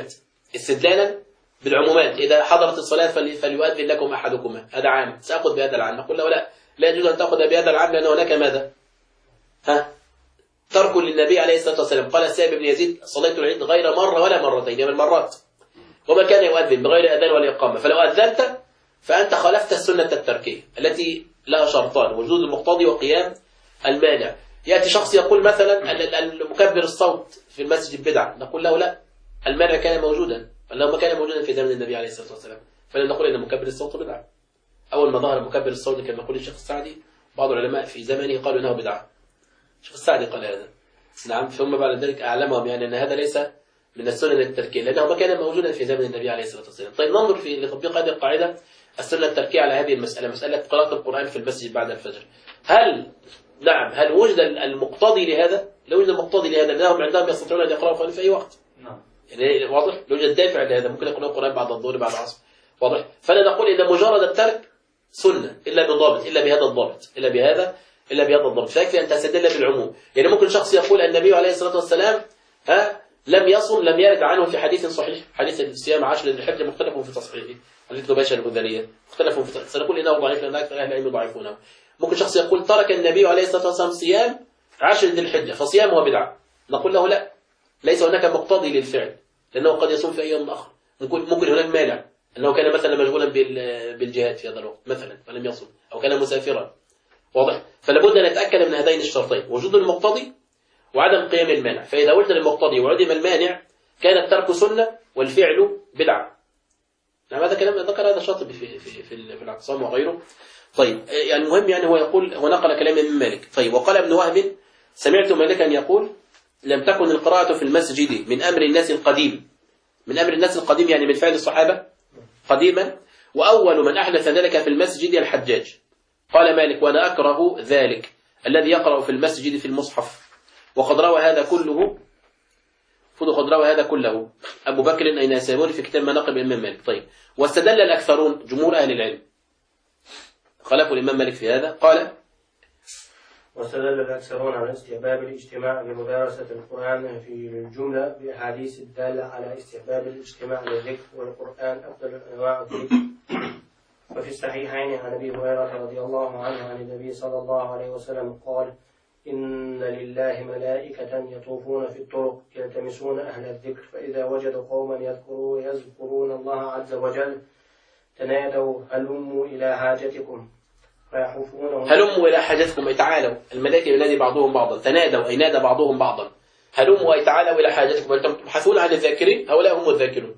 بالعمومات، إذا حضرت الصلاة فليؤذن لكم أحدكما، هذا عام، سأخذ بهذا العام. نقول له لا يجوز أن تأخذ بهذا العام، لأن هناك ماذا؟ ترك للنبي عليه الصلاة والسلام. قال السائب بن يزيد: صليت العيد غير مرة ولا مرتين، من المرات، وما كان يؤذن بغير أذان ولا إقامة. فلو أذنت فأنت خالفت السنة التركية التي لها شرطان: وجود المقتضي وقيام المانع. يأتي شخص يقول مثلا المكبر الصوت في المسجد بدعة، نقول له لا، المانع كان موجودا، لو ما كان موجودا في زمن النبي عليه الصلاة والسلام فلا نقول إن مكبر الصوت بدعة. أول ما ظهر مكبر الصوت كما يقول الشيخ السعدي، بعض العلماء في زمنه قالوا إنه بدعة. الشيخ السعدي قال هذا. نعم ثم بعد ذلك أعلمهم يعني أن هذا ليس من السنة التركية لأنه ما كان موجودا في زمن النبي عليه الصلاة والسلام. طيب ننظر في لتطبيق هذه القاعدة السنة التركية على هذه المسألة، مسألة قراءة القرآن في المسجد بعد الفجر. هل وجد المقتضي لهذا؟ لو وجد المقتضي لهذا لأنهم عندهم يستطيعون أن يقرأوا في أي وقت. يعني واضح؟ لو وجد دافع لهذا ممكن يقرأوا القرآن بعد الظهر بعد العصر. واضح؟ فلا نقول إن مجرد الترك سنة إلا بضابط، إلا بهذا الضابط. فيكفي أن تستدل بالعموم. يعني ممكن شخص يقول النبي عليه الصلاة والسلام لم يصم، لم يرد عنه في حديث صحيح، حديث الصيام 10 ذي الحجة مختلف في تصحيحه، حديث لبيشة الهذلية مختلف سنقول إنه ضعيف لأن أكثر أهل العلم ضعيفونه. ممكن شخص يقول ترك النبي عليه الصلاة والسلام صيام 10 ذي الحجة فصيامه بدعة، نقول له لا، ليس هناك مقتضي للفعل، لأنه قد يصوم في أيام آخر، ممكن هناك مانع، أنه كان مثلا مشغولا بالجهاد في هذا الوقت مثلا فلم يصوم، أو كان مسافرا، واضح؟ فلا بد أن نتأكد من هذين الشرطين، وجود المقتضي وعدم قيام المانع. فإذا وجد المقتضي وعدم المانع كان الترك سنة والفعل بدعة. نعم، هذا كلام ذكر هذا الشاطبي في الاعتصام وغيره. طيب يعني المهم يعني هو يقول، هو نقل كلام ابن مالك. طيب وقال ابن وهب سمعت مالكا يقول لم تكن القراءة في المسجد من أمر الناس القديم، من أمر الناس القديم يعني من فعل الصحابة قديما، وأول من أحدث ذلك في المسجد الحجاج. قال مالك وأنا أكره ذلك الذي يقرأ في المسجد في المصحف، وقد روى هذا كله أبو بكر النيسابوري في كتاب مناقب الإمام مالك. طيب واستدل الأكثرون جمهور أهل العلم خلفوا الإمام مالك في هذا، قال واستدل الأكثرون على استحباب الاجتماع بمدارسة القرآن في الجملة بأحاديث الدالة على استحباب الاجتماع للذكر، والقرآن أفضل الأنواع الذكر. وفي الصحيحين عن أبي هريرة رضي الله عنه عن النبي صلى الله عليه وسلم قال إن لله ملائكة يطوفون في الطرق يلتمسون أهل الذكر، فإذا وجدوا قوما يذكرون الله عز وجل تنادوا هلموا إلى حاجتكم فيحفونهم. هلموا إلى حاجتكم أي تعالوا، الملائكة ينادي بعضهم بعضا، تنادوا أي نادى بعضهم بعضا، هلموا أي تعالوا إلى حاجتكم، أنتم تبحثون عن الذاكرين، هؤلاء هم الذاكرون،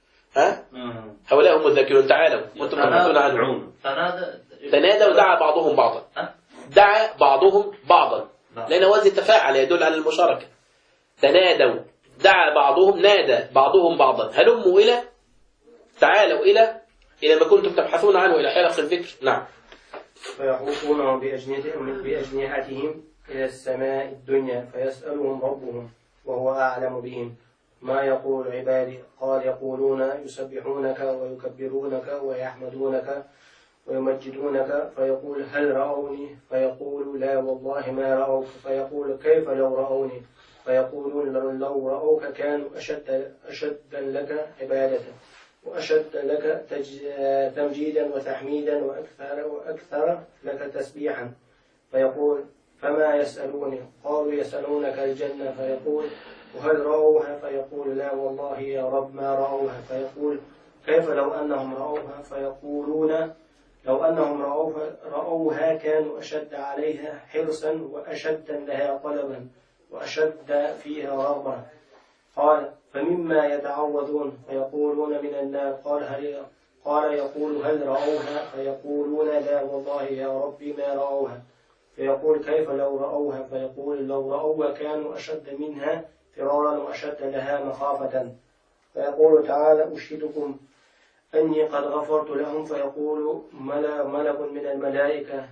هؤلاء هم الذاكرون، تعالوا وأنتم تبحثون عنهم. تنادوا ودعا بعضهم بعضا، دعا بعضهم بعضا، لأن وزن تفاعل يدل على المشاركة. تنادوا دعا بعضهم، نادى بعضهم بعضا، هلموا إلى، تعالوا إلى ما كنتم تبحثون عنه، إلى حلق الذكر. نعم. فيحوطونهم بأجنحتهم إلى السماء الدنيا فيسألهم ربهم وهو أعلم بهم ما يقول عبادي، قال يقولون يسبحونك ويكبرونك ويحمدونك ويمجدونك، فيقول هل رأوني؟ فيقول لا والله ما رأوك، فيقول كيف لو رأوني؟ فيقولون لو رأوك كانوا أشد لك عبادة وأشد لك تمجيدا وتحميدا وأكثر لك تسبيحا. فيقول فما يسألوني؟ قالوا يسألونك الجنة، فيقول وهل رأوها؟ فيقول لا والله يا رب ما رأوها. فيقول كيف لو أنهم رأوها؟ فيقولون لو أنهم رأوها كانوا أشد عليها حرصا وأشد لها طلبا وأشد فيها رغبة. قال فمما يتعوذون؟ فيقولون من النار. قال يقول هل رأوها؟ فيقولون لا والله يا ربي ما رأوها. فيقول كيف لو رأوها؟ فيقول لو رأوها كانوا أشد منها فرارا وأشد لها مخافة. فيقول تعالى أشهدكم أني قد غفرت لهم. فيقول ملك من الملائكة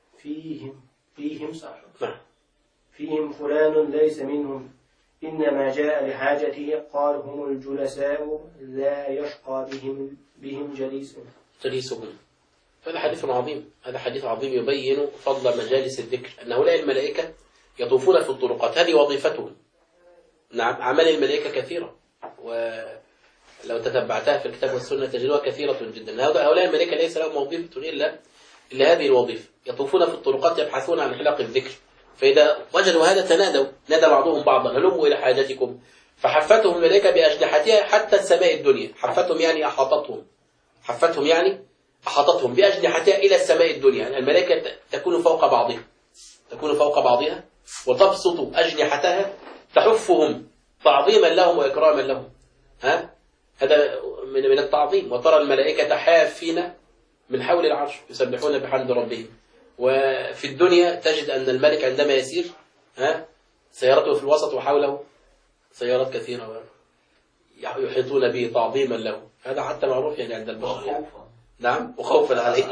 فيهم فلان ليس منهم إنما جاء لحاجته. قال هم الجلساء لا يشقى بهم جليسهم. هذا حديث عظيم، هذا حديث عظيم يبين فضل مجالس الذكر، أن هؤلاء الملائكة يطوفون في الطرقات، هذه وظيفتهم. نعم، أعمال الملائكة كثيرة، ولو تتبعتها في الكتاب والسنة تجدها كثيرة جدا. هؤلاء الملائكة ليس لهم وظيفة إلا هذه الوظيفة، يطوفون في الطرقات يبحثون عن حلق الذكر، فإذا وجدوا هذا تنادوا، نادى بعضهم بعضا هلموا إلى حاجتكم، فحفتهم الملائكة بأجنحتها حتى السماء الدنيا. حفتهم يعني أحاطتهم بأجنحتها إلى السماء الدنيا. يعني الملائكة تكون فوق بعضها وتبسط أجنحتها تحفهم تعظيما لهم وإكراما لهم. هذا من التعظيم. وترى الملائكة حافين من حول العرش يسبحون بحمد ربهم. وفي الدنيا تجد أن الملك عندما يسير سيارته في الوسط وحوله سيارات كثيرة يحيطون به تعظيما له. هذا حتى معروف يعني عند البشر يعني. نعم، وخوفا عليه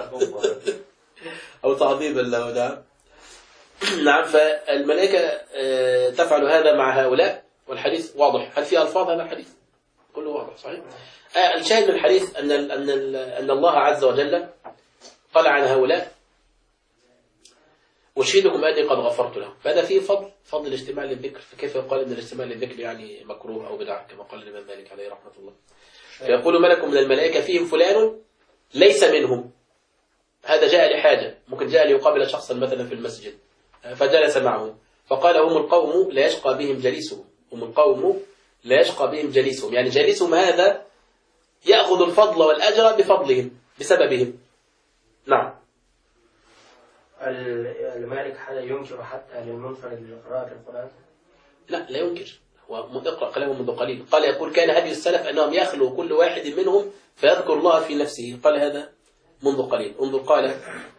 أو تعظيما له. نعم. فالملائكة تفعل هذا مع هؤلاء، والحديث واضح. هل في ألفاظ هذا الحديث؟ كله واضح صحيح. الشاهد من الحديث أن الله عز وجل قال عن هؤلاء أشهدكم أني قد غفرت لهم. فهذا فيه فضل الاجتماع للذكر. فكيف يقال أن الاجتماع للذكر يعني مكروه أو بدعة كما قال الإمام مالك عليه رحمة الله؟ فيقول ملك من الملائكة فيهم فلان ليس منهم. هذا جاء لحاجة، ممكن جاء ليقابل شخصا مثلا في المسجد فجلس معه، فقال هم القوم لا يشقى بهم جليسهم، هم القوم لا يشقى بهم جليسهم، يعني جليسهم هذا يأخذ الفضل والأجر بفضلهم بسببهم. نعم. المالك هل ينكر حتى للمنفرد لقراءة القرآن؟ لا ينكر، هو اقرأ كلامه منذ قليل. قال يقول كان هدي السلف أنهم يخلو كل واحد منهم فيذكر الله في نفسه، قال هذا منذ قليل. انظر قال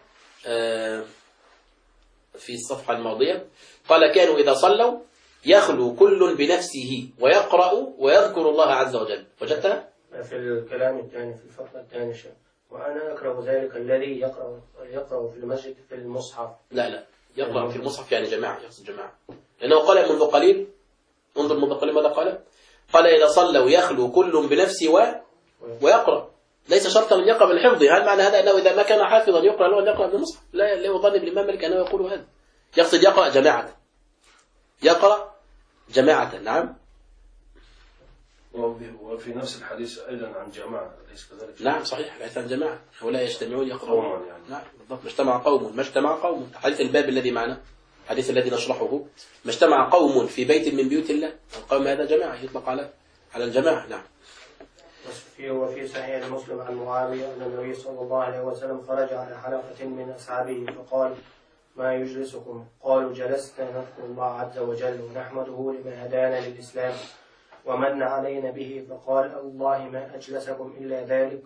في الصفحة الماضية، قال كانوا إذا صلوا يخلو كل بنفسه ويقرأ ويذكر الله عز وجل. وجدتها؟ في الكلام الثاني في الفقرة الثانية شيء، وأنا أكره ذلك الذي يقرأ في المسجد في المصحف. لا يقرأ في المصحف يعني جماعة، يقصد جماعة، لأنه قال منذ قليل، انظر منذ قليل ماذا قال؟ قال إذا صلوا يخلو كل بنفسه ويقرأ، ليس شرطا أن يقرأ من حفظه. هل معنى هذا أنه إذا ما كان حافظا يقرأ له أن يقرأ من المصحف؟ لا يظن بالإمام مالك أنه يقول هذا، يقصد يقرأ جماعة، يقرأ جماعة. نعم. وفي نفس الحديث أيضا عن جماعة، أليس كذلك؟ نعم صحيح، الحديث عن جماعة، هؤلاء يجتمعون يقرؤون قوما يعني. نعم بالضبط، ما اجتمع قوم، حديث الباب الذي معنا، الحديث الذي نشرحه، ما اجتمع قوم في بيت من بيوت الله، القوم هذا جماعة، يطلق على الجماعة. نعم. وفي صحيح مسلم عن معاوية أن النبي صلى الله عليه وسلم خرج على حلقة من أصحابه فقال ما يجلسكم؟ قالوا جلسنا نذكر الله عز وجل ونحمده لما هدانا للإسلام ومن علينا به، فقال الله ما أجلسكم إلا ذلك.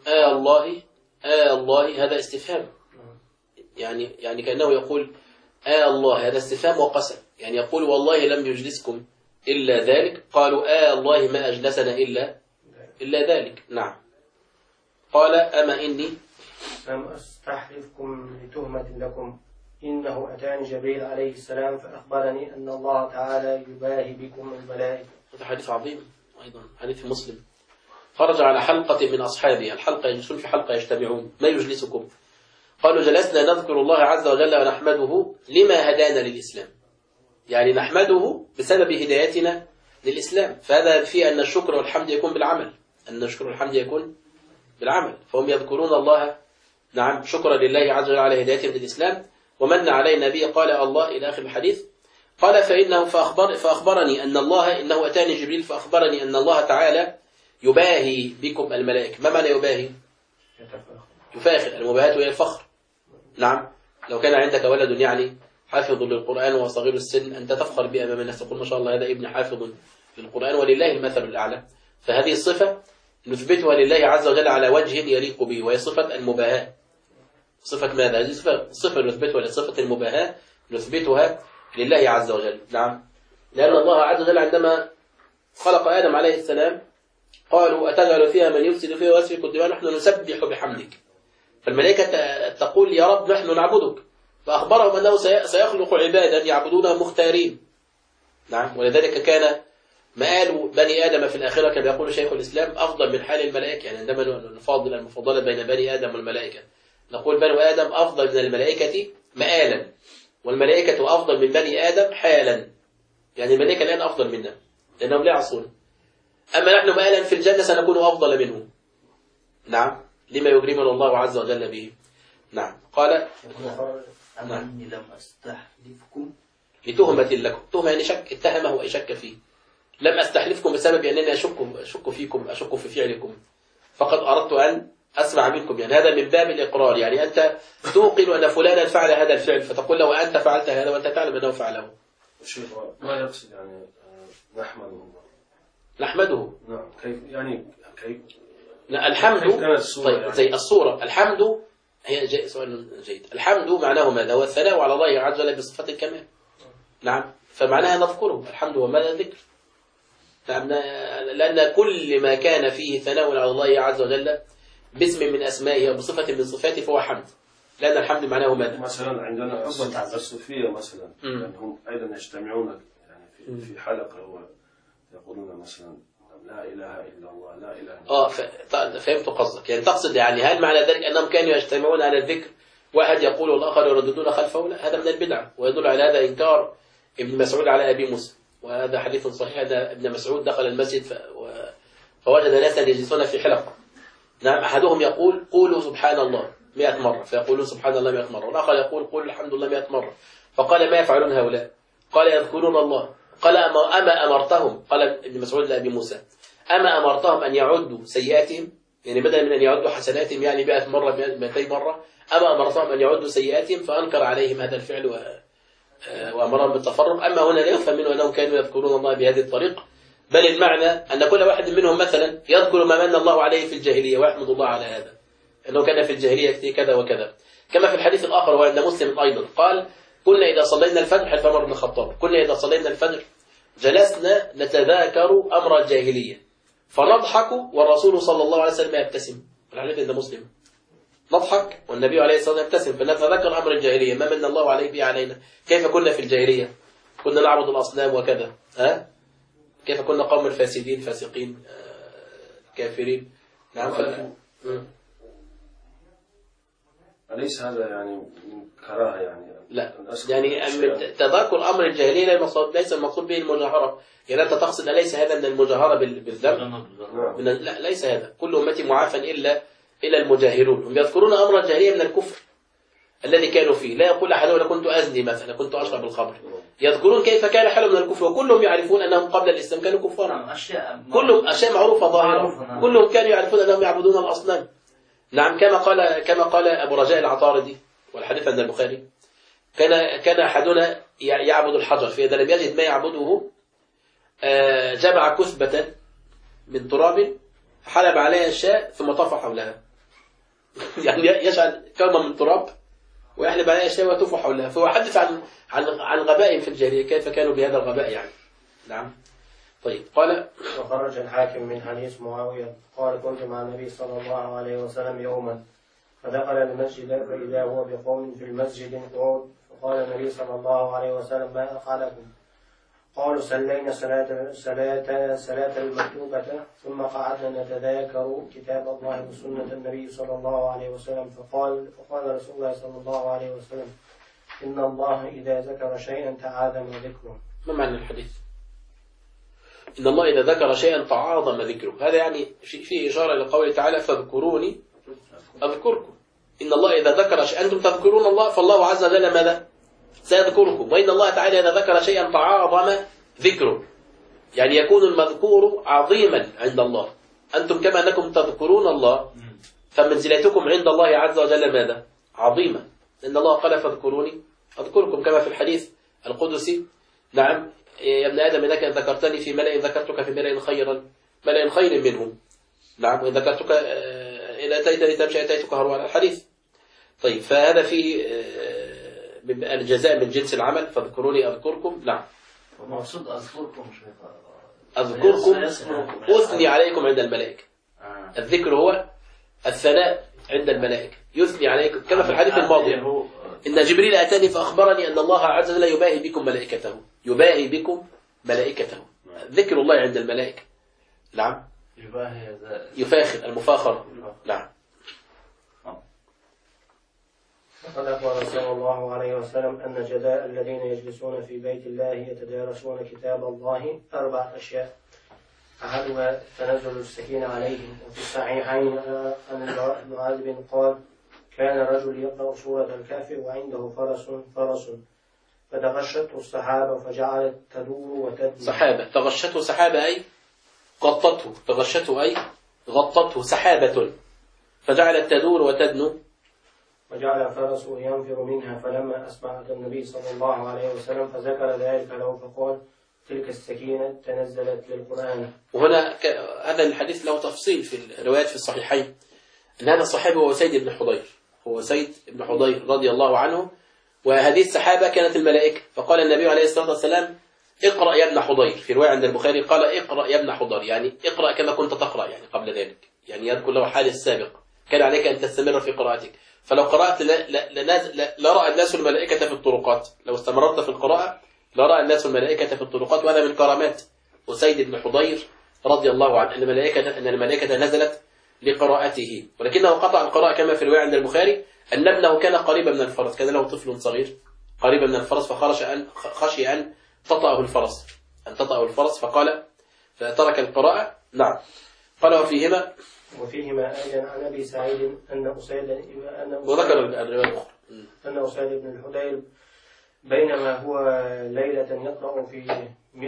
الله هذا استفهام، يعني كأنه يقول الله، هذا استفهام وقسم، يعني يقول والله لم يجلسكم إلا ذلك، قالوا الله ما أجلسنا إلا ذلك. نعم. قال أما إني لم أستحلفكم لتهمة لكم، إنه أتاني جبريل عليه السلام فأخبرني أن الله تعالى يباهي بكم الملائكة. هذا حديث عظيم أيضا، حديث مسلم. خرج على حلقة من أصحابه، الحلقة يجلسون في حلقة يجتمعون، ما يجلسكم؟ قالوا جلسنا نذكر الله عز وجل ونحمده لما هدانا للإسلام، يعني نحمده بسبب هدايتنا للإسلام، فهذا فيه أن الشكر والحمد يكون بالعمل، فهم يذكرون الله نعم شكرا لله عز وجل على هدايتهم للإسلام ومن علينا به. قال الله إلى آخر الحديث. قال فأخبرني أن الله إنه أتاني جبريل فأخبرني أن الله تعالى يباهي بكم الملائكة. ما معنى يباهي؟ يفاخر، المباهاة هي الفخر. نعم. لو كان عندك ولد يعني حافظ للقرآن وهو صغير السن، أنت تفخر به أمام الناس، تقول ما شاء الله هذا ابن حافظ للقرآن ولله المثل الأعلى. فهذه الصفة نثبتها لله عز وجل على وجه يليق به، وهي صفة المباهاة. صفة ماذا؟ هذه صفة نثبتها لصفة المباهاة، نثبتها لله عز وجل. نعم. لأن الله عز وجل عندما خلق آدم عليه السلام قالوا أتجعل فيها من يفسد فيها ويسفك الدماء نحن نسبح بحمدك، فالملائكة تقول يا رب نحن نعبدك، فأخبرهم أنه سيخلق عبادا يعبدونه مختارين. نعم. ولذلك كان مآل بني آدم في الآخرة كما يقول شيخ الإسلام أفضل من حال الملائكة، يعني عندما نفضل المفضلة بين بني آدم والملائكة نقول بني آدم أفضل من الملائكة مآلا، والملائكة أفضل من بني آدم حالا، يعني الملائكة الآن أفضل منا لأنهم لا يعصون، أما نحن مآلا في الجنة سنكون أفضل منهم. نعم. لما يكرمنا الله عز وجل به. نعم. قال أما إني لم أستحلفكم لتهمة لكم، تهمة يعني شك، اتهمه وأي شك فيه. لم أستحلفكم بسبب أنني أشك فيكم، أشك في فعلكم، فقد أردت أن أسمع منكم، يعني هذا من باب الإقرار، يعني أنت توقن أن فلانا فعل هذا الفعل فتقول له أنت فعلت هذا وأنت تعلم أنه فعله. شيخ ما يقصد يعني نحمده. نعم. كيف يعني كيف؟ لا الحمد طيب يعني. زي الصورة الحمد هي سؤال جيد. الحمد معناه ماذا؟ هو الثناء على الله عز وجل بصفة الكمال. نعم. فمعناها نذكره، الحمد وماذا ذكر. نعم. لأن كل ما كان فيه ثناء على الله عز وجل باسم من أسمائه وبصفة من صفاته فهو حمد، لأن الحمد معناه ماذا؟ مثلا عندنا الصوفية مثلا يعني هم أيضا يجتمعون يعني في حلقة يقولون مثلا لا إله إلا الله لا إله إلا الله. فهمت قصدك، يعني تقصد يعني هل معنى ذلك أنهم كانوا يجتمعون على الذكر واحد يقول والآخر يرددون خلفه؟ لا، هذا من البدع، ويدل على هذا إنكار ابن مسعود على أبي موسى، وهذا حديث صحيح. هذا ابن مسعود دخل المسجد فوجد ناسا يجلسون في حلقة. نعم. أحدهم يقول قولوا سبحان الله 100 مرة، فيقولون سبحان الله 100 مرة، والآخر يقول قول الحمد لله 100 مرة، فقال ما يفعلون هؤلاء؟ قال يذكرون الله. قال أما أمرتهم، قال ابن مسعود لأبي موسى، أما أمرتهم أن يعدوا سيئاتهم، يعني بدل من أن يعدوا حسناتهم يعني 100 مرة 200 مرة، أما أمرتهم أن يعدوا سيئاتهم، فأنكر عليهم هذا الفعل وأمرهم بالتفرق. أما هنا لا يفهم منه أنهم كانوا يذكرون الله بهذه الطريقة، بل المعنى أن كل واحد منهم مثلا يذكر ما من الله عليه في الجاهلية ويحمد الله على هذا، أنه كان في الجاهلية كذا وكذا. كما في الحديث الآخر وعند مسلم أيضا قال كنا إذا صلينا الفجر، حديث عمر بن الخطاب، كنا إذا صلينا الفجر جلسنا نتذاكر أمر الجاهلية فنضحك والرسول صلى الله عليه وسلم يبتسم. الحديث عند مسلم، نضحك والنبي عليه الصلاة والسلام يبتسم، فنتذكر أمر الجاهلية ما من الله عليه به علينا، كيف كنا في الجاهلية، كنا نعبد الأصنام وكذا، كيف كنا قوم فاسدين فاسقين كافرين. نعم. أليس هذا يعني كراهة يعني؟ لا، يعني تذكر أمر الجاهلية ليس المقصود به المجاهرة، يعني أنت تقصد أليس هذا من المجاهرة بالذنب؟ لا، ليس هذا، كل أمتي معافى إلا المجاهرون، هم يذكرون أمر الجاهلية من الكفر الذي كانوا فيه. لا يقول أحدهم كنت أزني مثلا، كنت أشرب الخمر، يذكرون كيف كان حالهم من الكفر، وكلهم يعرفون أنهم قبل الإسلام كانوا كفارا، كلهم أشياء معروفة ظاهرة، كلهم كانوا يعرفون أنهم يعبدون الأصنام. نعم، كما قال أبو رجاء العطاردي، والحديث عند البخاري، كان أحدنا يعبد الحجر، فإذا لم يجد ما يعبده جمع كثبة من تراب حلب عليها الشاء ثم طفى حولها. يعني يجعل كوما من تراب ويحلب عليها الشاء ويطوف حولها. فهو حدث عن غبائهم في الجاهلية، كيف كانوا بهذا الغباء يعني. نعم. طيب، قال وخرج الحاكم من حديث معاوية قال كنت مع النبي صلى الله عليه وسلم يوما فدخل المسجد فإذا هو بقوم في المسجد قعود، فقال النبي صلى الله عليه وسلم ما أفعلكم؟ قالوا صلينا صلاة المكتوبة ثم قعدنا نتذاكر كتاب الله وسنة النبي صلى الله عليه وسلم، فقال رسول الله صلى الله عليه وسلم إن الله إذا ذكر شيئا تعاظم ذكره. ما معنى الحديث؟ إن الله إذا ذكر شيئا تعاظم ذكره، هذا يعني في إشارة لقوله تعالى فاذكروني أذكركم. إن الله إذا ذكر شيئا، أنتم تذكرون الله فالله عز وجل ماذا؟ سيذكركم. وإن الله تعالى إذا ذكر شيئا تعاظم ذكره، يعني يكون المذكور عظيما عند الله. أنتم كما أنكم تذكرون الله فمنزلتكم عند الله عز وجل ماذا؟ عظيمة. إن الله قال فاذكروني أذكركم، كما في الحديث القدسي نعم يا ابن آدم إنك إن ذكرتني في ملأ ذكرتك في ملأ خير منهم. نعم، وإن ذكرتك إن أتيتني تمشي أتيتك هرولة، الحديث. طيب، فهذا فيه الجزاء من جنس العمل، فاذكروني أذكركم. نعم، المقصود أذكركم أذكركم أثني عليكم عند الملائكة. الذكر هو الثناء عند الملائكة، يثني عليكم، كما في الحديث الماضي إن جبريل أتاني فأخبرني أن الله عز وجل يباهي بكم ملائكته. ذكر الله عند الملائكة. نعم، يفاخر، المفاخرة. نعم. وقد أخبر صلى الله عليه وسلم أن جزاء الذين يجلسون في بيت الله يتدارسون كتاب الله 4 أشياء، أحدها تنزل السكينة عليهم. وفي الصحيحين أن معاذ بن قال كان رجل يقرأ سورة الكهف وعنده فرس فتغشته السحابة فجعلت تدور وتدنو. سحابة، تغشته سحابة أي غطته، تغشته أي غطته سحابة فجعلت تدور وتدنو، وجعل فرسه ينفر منها. فلما أسمعت النبي صلى الله عليه وسلم فذكر ذلك له فقال تلك السكينة تنزلت للقرآن. وهنا هذا الحديث له تفصيل في الروايات في الصحيحين، أن هذا الصحابي هو سيد بن حضير، رضي الله عنه، وهذه السحابة كانت الملائكة. فقال النبي عليه الصلاة والسلام اقرأ يا ابن حضير، في رواية عند البخاري قال اقرأ يا ابن حضير، يعني اقرأ كما كنت تقرأ يعني قبل ذلك، يعني يذكر له حال السابق، كان عليك أن تستمر في قراءتك. فلو قرأت لرأى الناس الملائكة في الطرقات، لو استمرت في القراءة لرأى الناس الملائكة في الطرقات. وهذا من كرامات أسيد بن حضير رضي الله عنه، أن الملائكة نزلت لقراءته، ولكنه قطع القراءة كما في الرواية عند البخاري أن ابنه كان قريبا من الفرس، كان له طفل صغير قريبا من الفرس فخشي أن تطأه الفرس فقال فترك القراءة. نعم. قال وفيهما أيضا عن أبي سعيد أن أسيد وذكر الرواية الأخرى أن أسيد بن الحضير بينما هو ليلة يقرأ في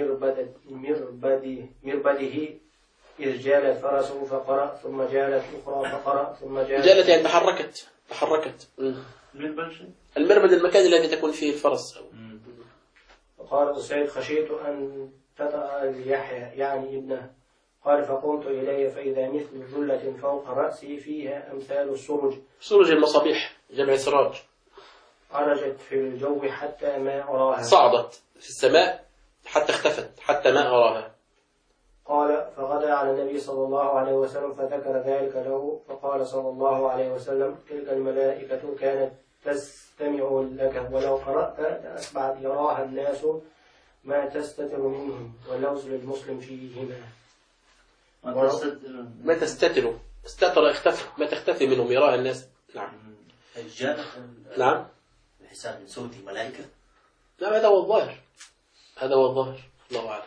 مربده إذ جالت فرسه فقرأ ثم جالت أخرى فقرأ ثم جالت يعني تحركت. المربد المكان الذي تكون فيه الفرس. فقال أسيد خشيت أن تطأ ليحيى يعني ابنه. قال فقمت إليه فإذا مثل ذلة فوق رأسي فيها أمثال السرج. سرج المصابيح جمع سراج. عرجت في الجو حتى ما أراها. صعدت في السماء حتى اختفت حتى ما أراها. قال فغدا على النبي صلى الله عليه وسلم فذكر ذلك له فقال صلى الله عليه وسلم تلك الملائكة كانت تستمع لك ولو قرأت لأسبعت يراها الناس ما تستتر منهم واللوز للمسلم فيهما. ما تستتر استتر اختفى ما تختفي منهم يراها الناس. نعم. نعم. الحساب من صوت ملائكة. نعم هذا هو الظاهر. الله أعلم.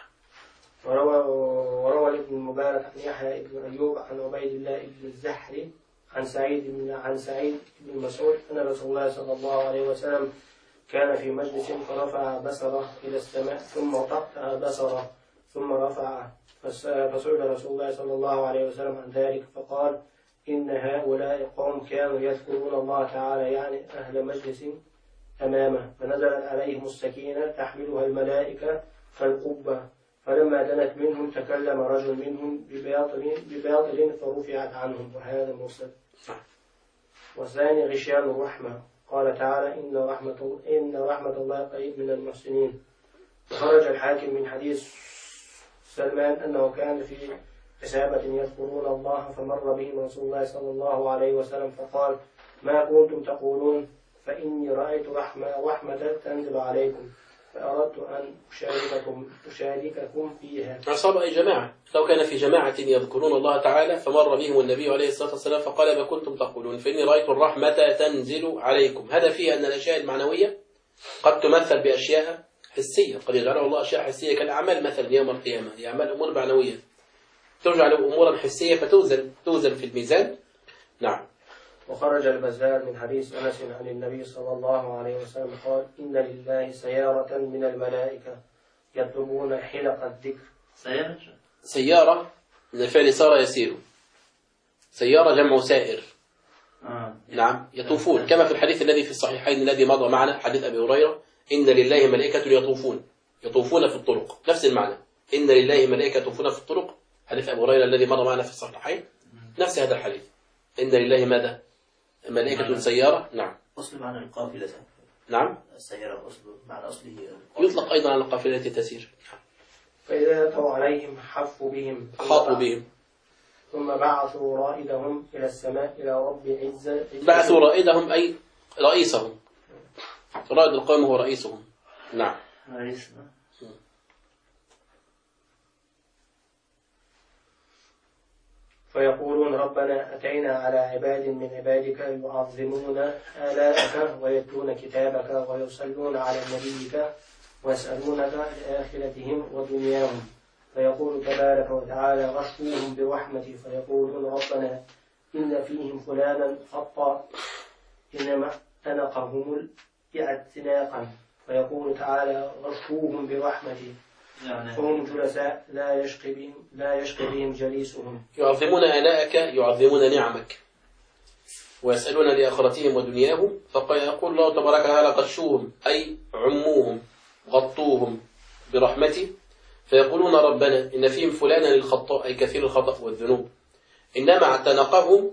وروى ابن المبارك عن يحيى بن أيوب عن عبيد الله بن الزحري عن سعيد بن مسعود أن رسول الله صلى الله عليه وسلم كان في مجلس فرفع بصره إلى السماء ثم طأطأ بصره ثم رفعه فسئل رسول الله صلى الله عليه وسلم عن ذلك فقال إن هؤلاء قوم كانوا يذكرون الله تعالى يعني أهل مجلس أمامه فنزلت عليهم السكينة تحملها الملائكة كالقبة فلما دنت منهم تكلم رجل منهم بباطل فرفعت عنهم وهذا مرسل. والثاني غشيان الرحمة قال تعالى إن رحمة الله قريب من المحسنين. وخرج الحاكم من حديث سلمان أنه كان في عصابة يذكرون الله فمر بهم رسول الله صلى الله عليه وسلم فقال ما كنتم تقولون فإني رأيت رحمة تنزل عليكم فأردت أن أشارككم فيها. عصابة أي جماعة. لو كان في جماعة يذكرون الله تعالى فمر بهم النبي عليه الصلاة والسلام فقال ما كنتم تقولون فإني رأيت الرحمة تنزل عليكم. هذا فيه أن الأشياء المعنوية قد تمثل بأشياء حسية قد يجعله الله أشياء حسية كالأعمال مثلا يوم القيامة يعمل أمور معنوية تجعل أمورا حسية فتوزن في الميزان. نعم. وخرج البزار من حديث أنس عن النبي صلى الله عليه وسلم قال إن لله سيارة من الملائكة يطلبون حلق الذكر. سيارة من الفعل سار يسير. سيارة جمع سائر. نعم يطوفون كما في الحديث الذي في الصحيحين الذي مضى معنا حديث أبي هريرة إن لله ملائكة يطوفون في الطرق. نفس المعنى إن لله ملائكة يطوفون في الطرق حديث أبي هريرة الذي مضى معنا في الصحيحين نفس هذا الحديث إن لله ماذا ملائكة سيارة. نعم. أصل معنى القافلة. نعم. السيارة أصل معنى أصله يطلق أيضا على القافلة التي تسير. فإذا أتوا عليهم حاطوا بهم ثم بعثوا رائدهم إلى السماء إلى رب عزة. بعثوا رائدهم أي رئيسهم. رائد القوم هو رئيسهم. نعم. فيقولون ربنا أتينا على عباد من عبادك يعظمون آلاءك ويتلون كتابك ويصلون على نبيك ويسألونك لآخرتهم ودنياهم فيقول تبارك وتعالى غشوهم برحمتي فيقولون ربنا إن فيهم فلانا خطأ إنما اعتنقهم اعتناقا فيقول تعالى غشوهم برحمتي فهم جلساء لا يشقي بهم جليسهم. يعظمون آلاءك يعظمون نعمك ويسألون لآخرتهم ودنياهم فيقول الله تبارك وتعالى غشوهم أي عموهم غطوهم برحمتي فيقولون ربنا إن فيهم فلانا للخطاء أي كثير الخطأ والذنوب إنما اعتنقهم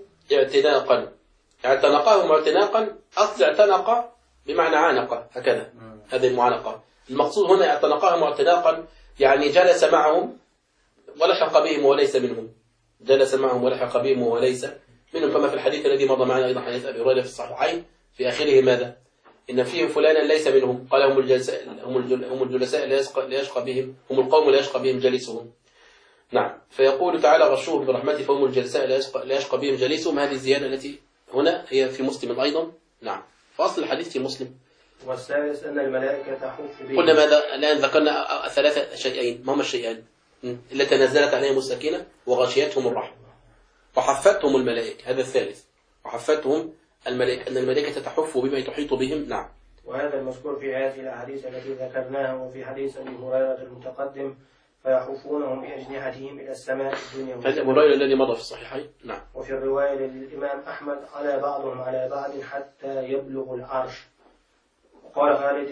اعتناقا أصل اعتنق بمعنى عانق هكذا هذه المعانقة. المقصود هنا اعتنقهم اعتناقا يعني جلس معهم ولحق بهم وليس منهم. جلس معهم ولحق بهم وليس منهم كما في الحديث الذي مضى معنا أيضا حديث أبي هريرة في الصحيحين في آخره ماذا إن فيهم فلانا ليس منهم قال هم الجلساء لا يشقى بهم هم القوم لا يشقى بهم جليسهم. نعم. فيقول تعالى غشوهم برحمته فهم الجلساء لا يشقى بهم جليسهم. هذه الزيادة التي هنا هي في مسلم أيضا. نعم. فأصل الحديث في مسلم. والثالث أن الملائكة تحف بهم. قلنا ماذا الآن ذكرنا ثلاثة شيئين ما هما الشيئان التي نزلت عليهم السكينة وغشيتهم الرحمة وحفتهم الملائكة. هذا الثالث وحفتهم الملائكة أن الملائكة تحف بما تحيط بهم. نعم. وهذا المذكور في هذه الأحاديث التي ذكرناها وفي حديث أبي هريرة المتقدم فيحوفونهم بأجنحتهم إلى السماء الدنيا. هذا أبو هريرة الذي مضى في الصحيحين. نعم. وفي الرواية للإمام أحمد على بعضهم على بعض حتى يبلغ العرش. وقال خالد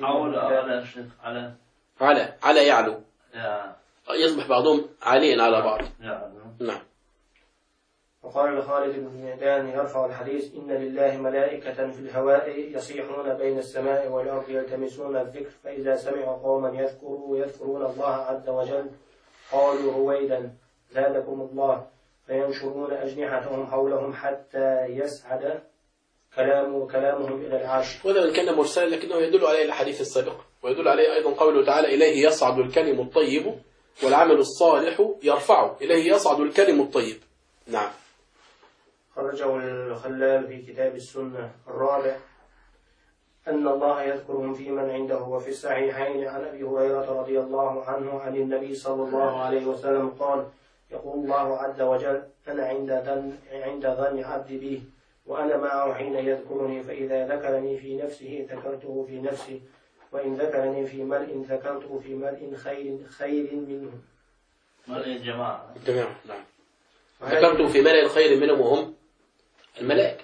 على يعلو يصبح بعضهم عاليا على بعض. نعم. وقال خالد بن معدان يرفع الحديث إن لله ملائكة في الهواء يصيحون بين السماء والأرض يلتمسون الذكر فإذا سمعوا قوما يذكرون الله عز وجل قالوا رويدا زادكم الله فينشرون أجنحتهم حولهم حتى يسعد كلامهم إلى العرش. وهذا من كان مرسلا لكنه يدل عليه الحديث السابق، ويدل عليه أيضا قوله تعالى إليه يصعد الكلم الطيب والعمل الصالح يرفعه. إليه يصعد الكلم الطيب. نعم. خرجه الخلال في كتاب السنة. الرابع أن الله يذكرهم في من عنده. وفي الصحيحين عن أبي هريرة رضي الله عنه عن النبي صلى الله عليه وسلم قال يقول الله عز وجل أنا عند ظن عبدي بي وأنا معه حين يذكرني فإذا ذكرني في نفسه ذكرته في نفسي وإن ذكرني في ملء ذكرته في ملء خير منه. ملء جماعة. نعم. ذكرته في ملء خير منهم وهم الملائكة.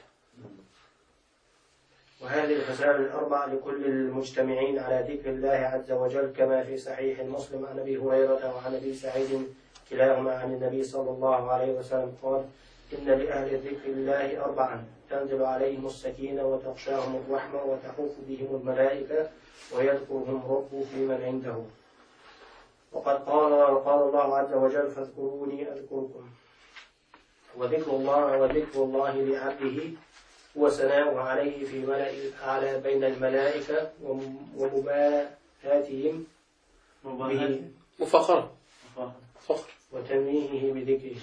وهذه الخسائر الأربع لكل المجتمعين على ذكر الله عز وجل كما في صحيح مسلم عن أبي هريرة وعن أبي سعيد كلاهما عن النبي صلى الله عليه وسلم قال إن لأهل ذكر الله أربعا تنزل عليهم السكينة وتغشاهم الرحمة وتحوف بهم الملائكة ويذكرهم ربه في من عنده. وقد قال الله عز وجل فاذكروني أذكركم. وذكر الله لعبده هو ثناؤه عليه في ملأ الأعلى بين الملائكة ومباهاتهم به مفخر وتنويهه بذكره.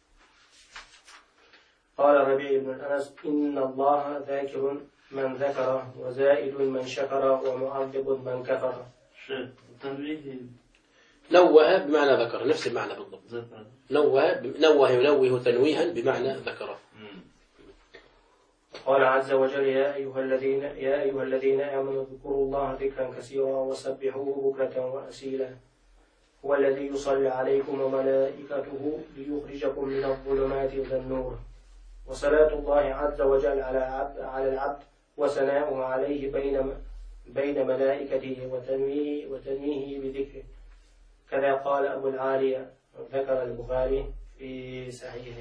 قال ربيع بن أنس إن الله ذاكر من ذكره وزائد من شكر ومعذب من كفر. نوه بمعنى ذكر، نفس المعنى بالضبط. نوه ينوه تنويها بمعنى ذكره. قال عز وجل يا أيها الذين آمنوا اذكروا الله ذكرا كثيرا وسبحوه بكرة وأصيلا هو الذي يصلي عليكم وملائكته ليخرجكم من الظلمات إلى النور. وصلاة الله عز وجل على العبد وثناؤه عليه بين ملائكته وتنويهه بذكره كذا قال أبو العالية ذكر البخاري في صحيحه.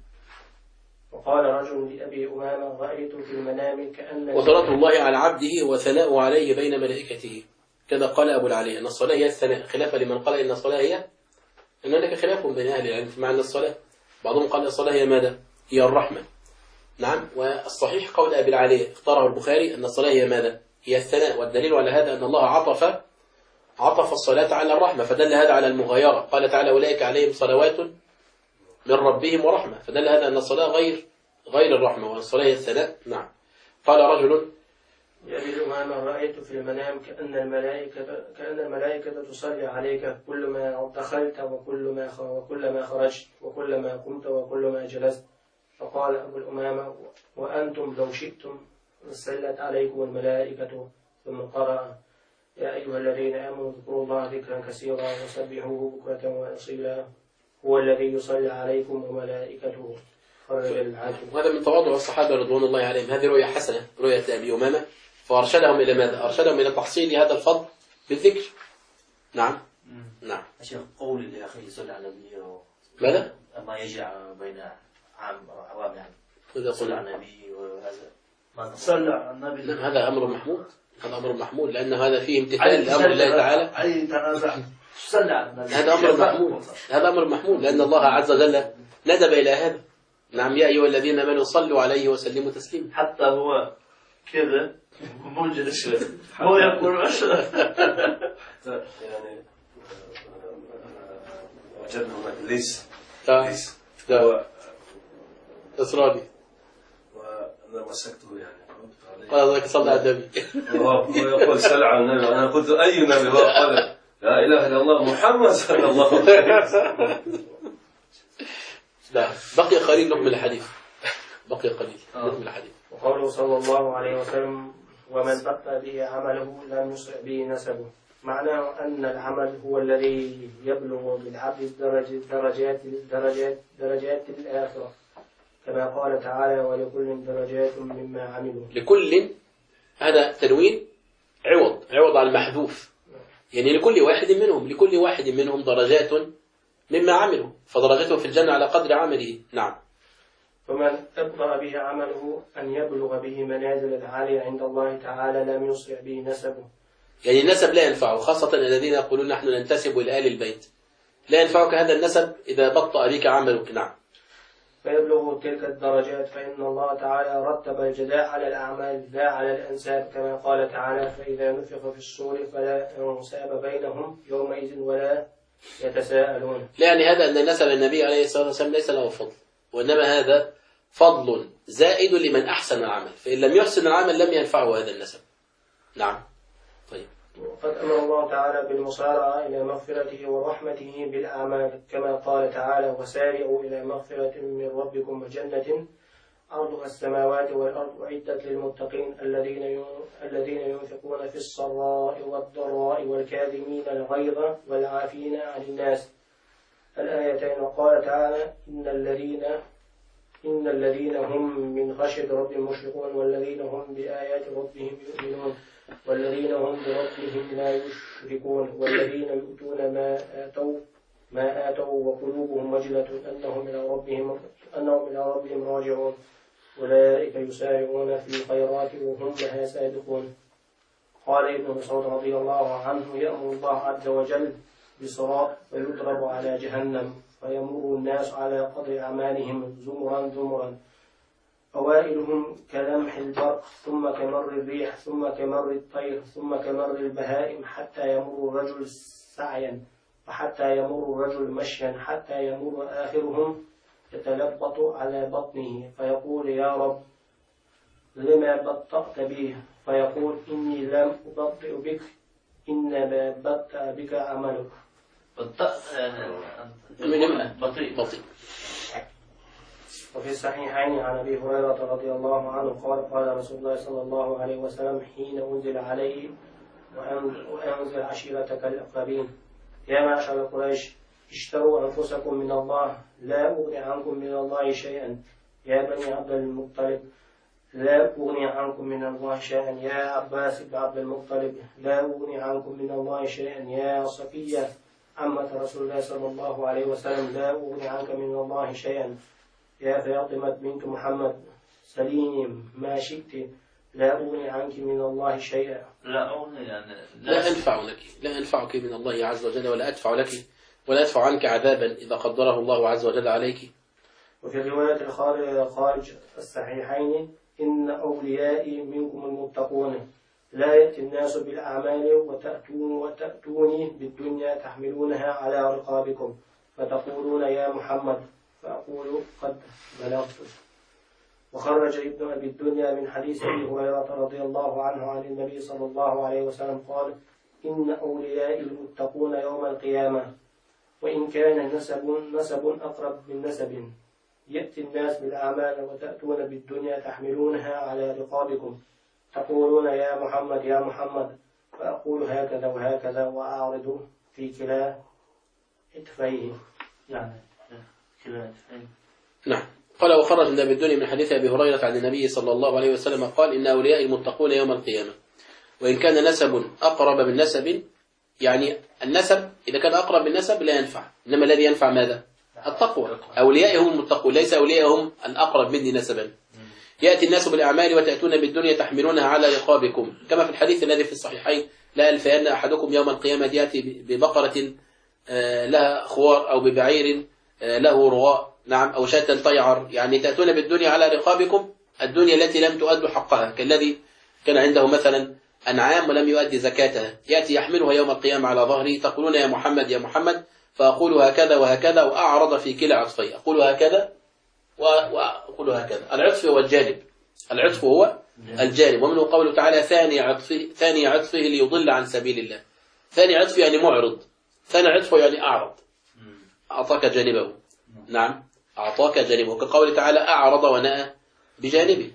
وقال رجل لأبي أمامة رأيت في المنام كأن وصلاة الله على عبده وثناؤه عليه بين ملائكته كذا قال أبو العالية أن الصلاة هي الثناء، خلافا لمن قال إن الصلاة هي أن هناك خلاف بين أهل العلم في معنى الصلاة. بعضهم قال الصلاة هي ماذا؟ هي الرحمة. نعم. والصحيح قول أبي العالية اختاره البخاري أن الصلاة هي ماذا؟ هي الثناء. والدليل على هذا أن الله عطف الصلاة على الرحمة فدل هذا على المغايرة. قال تعالى أولئك عليهم صلوات من ربهم ورحمة، فدل هذا أن الصلاة غير الرحمة والصلاة هي الثناء. نعم. قال رجل لأبي أمامة رأيت في المنام كأن الملائكة تصلي عليك كل ما دخلت وكل ما خرجت وكل ما قمت وكل ما جلست. فقال أبو الأمامة وأنتم لو شئتم صلت عليكم الملائكة. ثم قرأ يا أيها الذين آمنوا اذكروا الله ذكرا كثيرا وسبحوه بكرة وأصيلا هو الذي يصلي عليكم وملائكته. وهذا من تواضع الصحابة رضوان الله عليهم. هذه رؤية حسنة، رؤية أبي أمامة، فأرشدهم إلى ماذا؟ أرشدهم إلى تحصيل هذا الفضل بالذكر. نعم. نعم. عشان قول اللي أخي يصلي على النبي ماذا؟ ما يجع بين عوام يعني. إذا صلى على النبي وهذا ما صلى على النبي. هذا أمر محمود. هذا أمر محمود لأن هذا فيه امتثال لأمر الله تعالى. أي تنازع صلى على النبي. هذا أمر محمود. هذا أمر محمود لأن الله عز وجل ندب إلى هذا. نعم. يا أيها الذين آمنوا صلوا عليه وسلموا تسليما. حتى هو كذا مجلس هو يقول أشرف. يعني وجدنا هناك ليس إصراري وأنا مسكته يعني قال ذلك صلى على النبي. هو يقول صلى على النبي. أنا قلت أي نبي؟ هو قال لا إله إلا الله محمد صلى الله عليه وسلم. لا بقي قليل نكمل الحديث. بقي قليل نكمل الحديث. وقوله صلى الله عليه وسلم ومن بطأ به عمله لم يسرع به نسبه. معناه أن العمل هو الذي يبلغ بالعبد درجات الآخرة، كما قال تعالى: ولكل درجات مما عملوا. لكل، هذا تنوين عوض عن المحذوف، يعني لكل واحد منهم درجات مما عملوا، فدرجته في الجنة على قدر عمله. نعم. فمن أبطأ به عمله أن يبلغ به منازل العالية عند الله تعالى لم يسرع به نسبه. يعني النسب لا ينفعه، خاصة الذين يقولون نحن ننتسب إلى آل البيت، لا ينفعك هذا النسب إذا بطأ بك عملك. نعم. فيبلغ تلك الدرجات، فإن الله تعالى رتب الجزاء على الأعمال لا على الأنساب، كما قال تعالى: فإذا نفخ في الصور فلا انساب بينهم يومئذ ولا يتساءلون. يعني هذا أن نسب النبي عليه الصلاة والسلام ليس له فضل، وإنما هذا فضل زائد لمن أحسن العمل، فإن لم يحسن العمل لم ينفعه هذا النسب. نعم. طيب. وقد أمر الله تعالى بالمسارعة إلى مغفرته ورحمته بالأعمال، كما قال تعالى: وسارعوا إلى مغفرة من ربكم وجنة عرضها السماوات والأرض أعدت للمتقين الذين ينفقون في السراء والضراء والكاظمين الغيظ والعافين عن الناس، الآيتين. وقال تعالى: إن الذين هم من خشية ربهم مشفقون والذين هم بآيات ربهم يؤمنون والذين هم بربهم لا يشركون والذين يؤتون ما آتوا وقلوبهم وجلة أنهم إلى ربهم راجعون أولئك يسارعون في الخيرات وهم لها سابقون. قال ابن مسعود رضي الله عنه: يأمر الله عز وجل بصراط فيضرب على جهنم فيمر الناس على قدر أعمالهم زمرا، أوائلهم كلمح البرق، ثم كمر الريح، ثم كمر الطير، ثم كمر البهائم، حتى يمر الرجل سعيا، وحتى يمر الرجل مشيا، حتى يمر آخرهم يتلبط على بطنه فيقول: يا رب لما بطأت به؟ فيقول: إني لم أبطئ بك، إنما بطأ بك عملك. بطيء. وفي الصحيحين عن أبي هريرة رضي الله عنه قال رسول الله صلى الله عليه وسلم حين أنزل عليه: وأنزل عشيرتك الأقربين، يا معشر قريش اشتروا أنفسكم من الله، لا أغني عنكم من الله شيئا، يا بني عبد المطلب لا أغني عنكم من الله شيئا، يا عباس بن عبد المطلب لا أغني عنكم من الله شيئا، يا صفية عمة رسول الله صلى الله عليه وسلم لا أغني عنك من الله شيئا، يا فاطمة بنت محمد سليني ما شئت لا أغني عنك من الله شيئا. لا أغني يعني لا أنفعك من الله عز وجل، ولا أدفع لك ولا أدفع عنك عذابا إذا قدره الله عز وجل عليك. وفي الرواية خارج الصحيحين: إن أوليائي منكم المتقون، لا يأتي الناس بالأعمال وتأتوني بالدنيا تحملونها على رقابكم فتقولون يا محمد، فأقول قد بلغت. وخرج ابن أبي الدنيا من حديث أبي هريرة رضي الله عنه عن النبي صلى الله عليه وسلم قال: إن أوليائي المتقون يوم القيامة، وإن كان نسب أقرب من نسب، يأتي الناس بالأعمال وتأتون بالدنيا تحملونها على رقابكم تقولون يا محمد يا محمد، فأقول هكذا وهكذا وأعرض في كلا إتفيه. نعم. قال: وخرج من أبي الدنيا من حديث أبي هريرة عن النبي صلى الله عليه وسلم قال: إن أولياء المتقون يوم القيامة، وإن كان نسب أقرب من نسب، يعني النسب إذا كان أقرب من نسب لا ينفع، إنما الذي ينفع ماذا؟ التقوى. أوليائهم المتقون، ليس أوليائهم الأقرب مني نسبا. يأتي الناس بالأعمال وتأتون بالدنيا تحملونها على رقابكم، كما في الحديث الذي في الصحيحين: لا يلفين أحدكم يوم القيامة يأتي ببقرة لها خوار أو ببعير له رغاء، نعم، أو شاة تيعر، يعني تأتون بالدنيا على رقابكم، الدنيا التي لم تؤدوا حقها، كالذي كان عنده مثلا أنعام ولم يؤدي زكاتها، يأتي يحملها يوم القيامة على ظهره، تقولون يا محمد يا محمد، فأقول هكذا وهكذا وأعرض في كلا عطفي، أقول هكذا وأقول هكذا. العطف هو الجانب، العطف هو الجانب، ومنه قوله تعالى: ثاني عطفه ليضل عن سبيل الله. ثاني عطف يعني معرض، ثاني عطفه يعني أعرض، أعطاك جانبه. نعم، أعطاك جانبه، كقوله تعالى: أعرض ونأى بجانبه.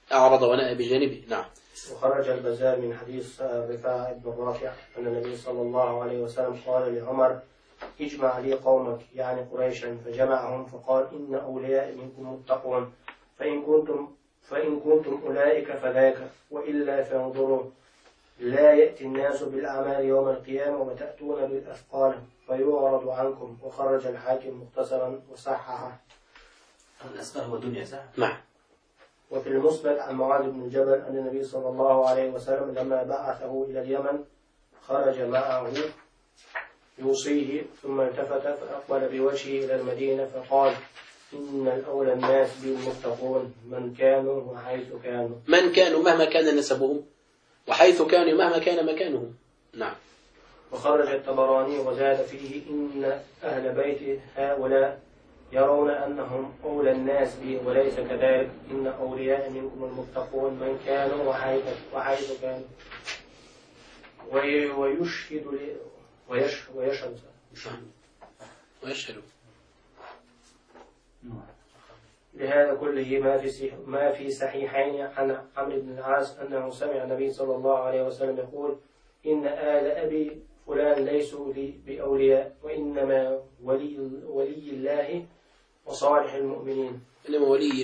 أعرض ونأى بجانبه. نعم. وخرج البزار من حديث رفاعة بن رافع أن النبي صلى الله عليه وسلم قال لعمر اجمع لي قومك يعني قريشا، فجمعهم فقال إن أولياء منكم متقون، فإن كنتم أولئك فذاك، وإلا فانظروا لا يأتي الناس بالأعمال يوم القيامة وتأتون بالأثقال فيعرض عنكم. وخرج الحاكم مختصرا وصححه. الأثقال هو الدنيا صح؟ نعم. وفي المسند عن معاذ بن جبل أن النبي صلى الله عليه وسلم لما بعثه إلى اليمن خرج معه يوصيه، ثم التفت فأقبل بوجهه إلى المدينة فقال إن الأولى الناس بالمتقون من كانوا وحيث كانوا. من كانوا مهما كان نسبهم، وحيث كانوا مهما كان مكانهم. نعم. وخرج الطبراني وزاد فيه إن أهل بيت هؤلاء يرون أنهم أولى الناس بي وليس كذلك، إن أولياء منكم المتقون من كانوا وحيث كانوا. ويشهد لهذا كله ما في صحيحين عن عمرو بن العاص أنه سمع النبي صلى الله عليه وسلم يقول إن آل أبي فلان ليسوا لي بأولياء، وإنما ولي الله وصالح المؤمنين. إنما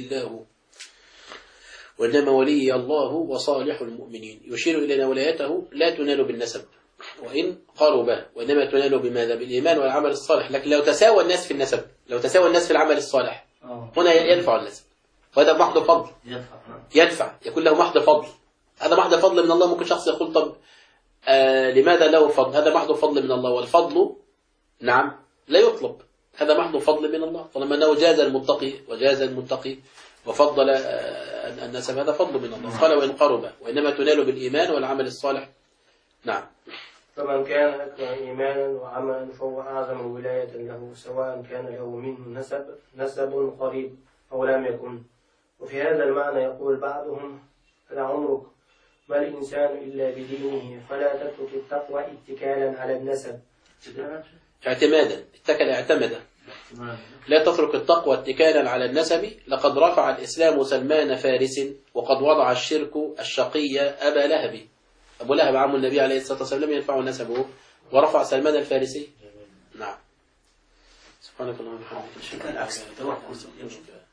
ولي الله وصالح المؤمنين. يشير إلى أن ولايته لا تنال بالنسب وإن قرب، وإنما تنال بماذا؟ بالإيمان والعمل الصالح. لكن لو تساوى الناس في النسب، لو تساوى الناس في العمل الصالح، هنا يدفع النسب، وهذا محض فضل. يدفع، يكون له محض فضل. هذا محض فضل من الله. ممكن شخص يقول طب لماذا له فضل؟ هذا محض فضل من الله، والفضل نعم لا يطلب. هذا محض فضل من الله، طالما أنه جاز المتقي وفضل النسب، هذا فضل من الله. قال وإن قرب، وإنما تنال بالإيمان والعمل الصالح. نعم. فمن كان أكثر إيمانا وعملا فهو أعظم ولاية له، سواء كان له منه نسب قريب أو لم يكن. وفي هذا المعنى يقول بعضهم لعمرك ما الإنسان إلا بدينه، فلا تترك التقوى اتكالا على النسب. اعتمادا، اعتمد. لا تترك التقوى اتكالا على النسب. لقد رفع الإسلام سلمان فارس، وقد وضع الشرك الشقي أبا لهب. أبو لهب عم النبي عليه الصلاة والسلام لم ينفعه نسبه، ورفع سلمان الفارسي. نعم. سبحانك اللهم وبحمدك.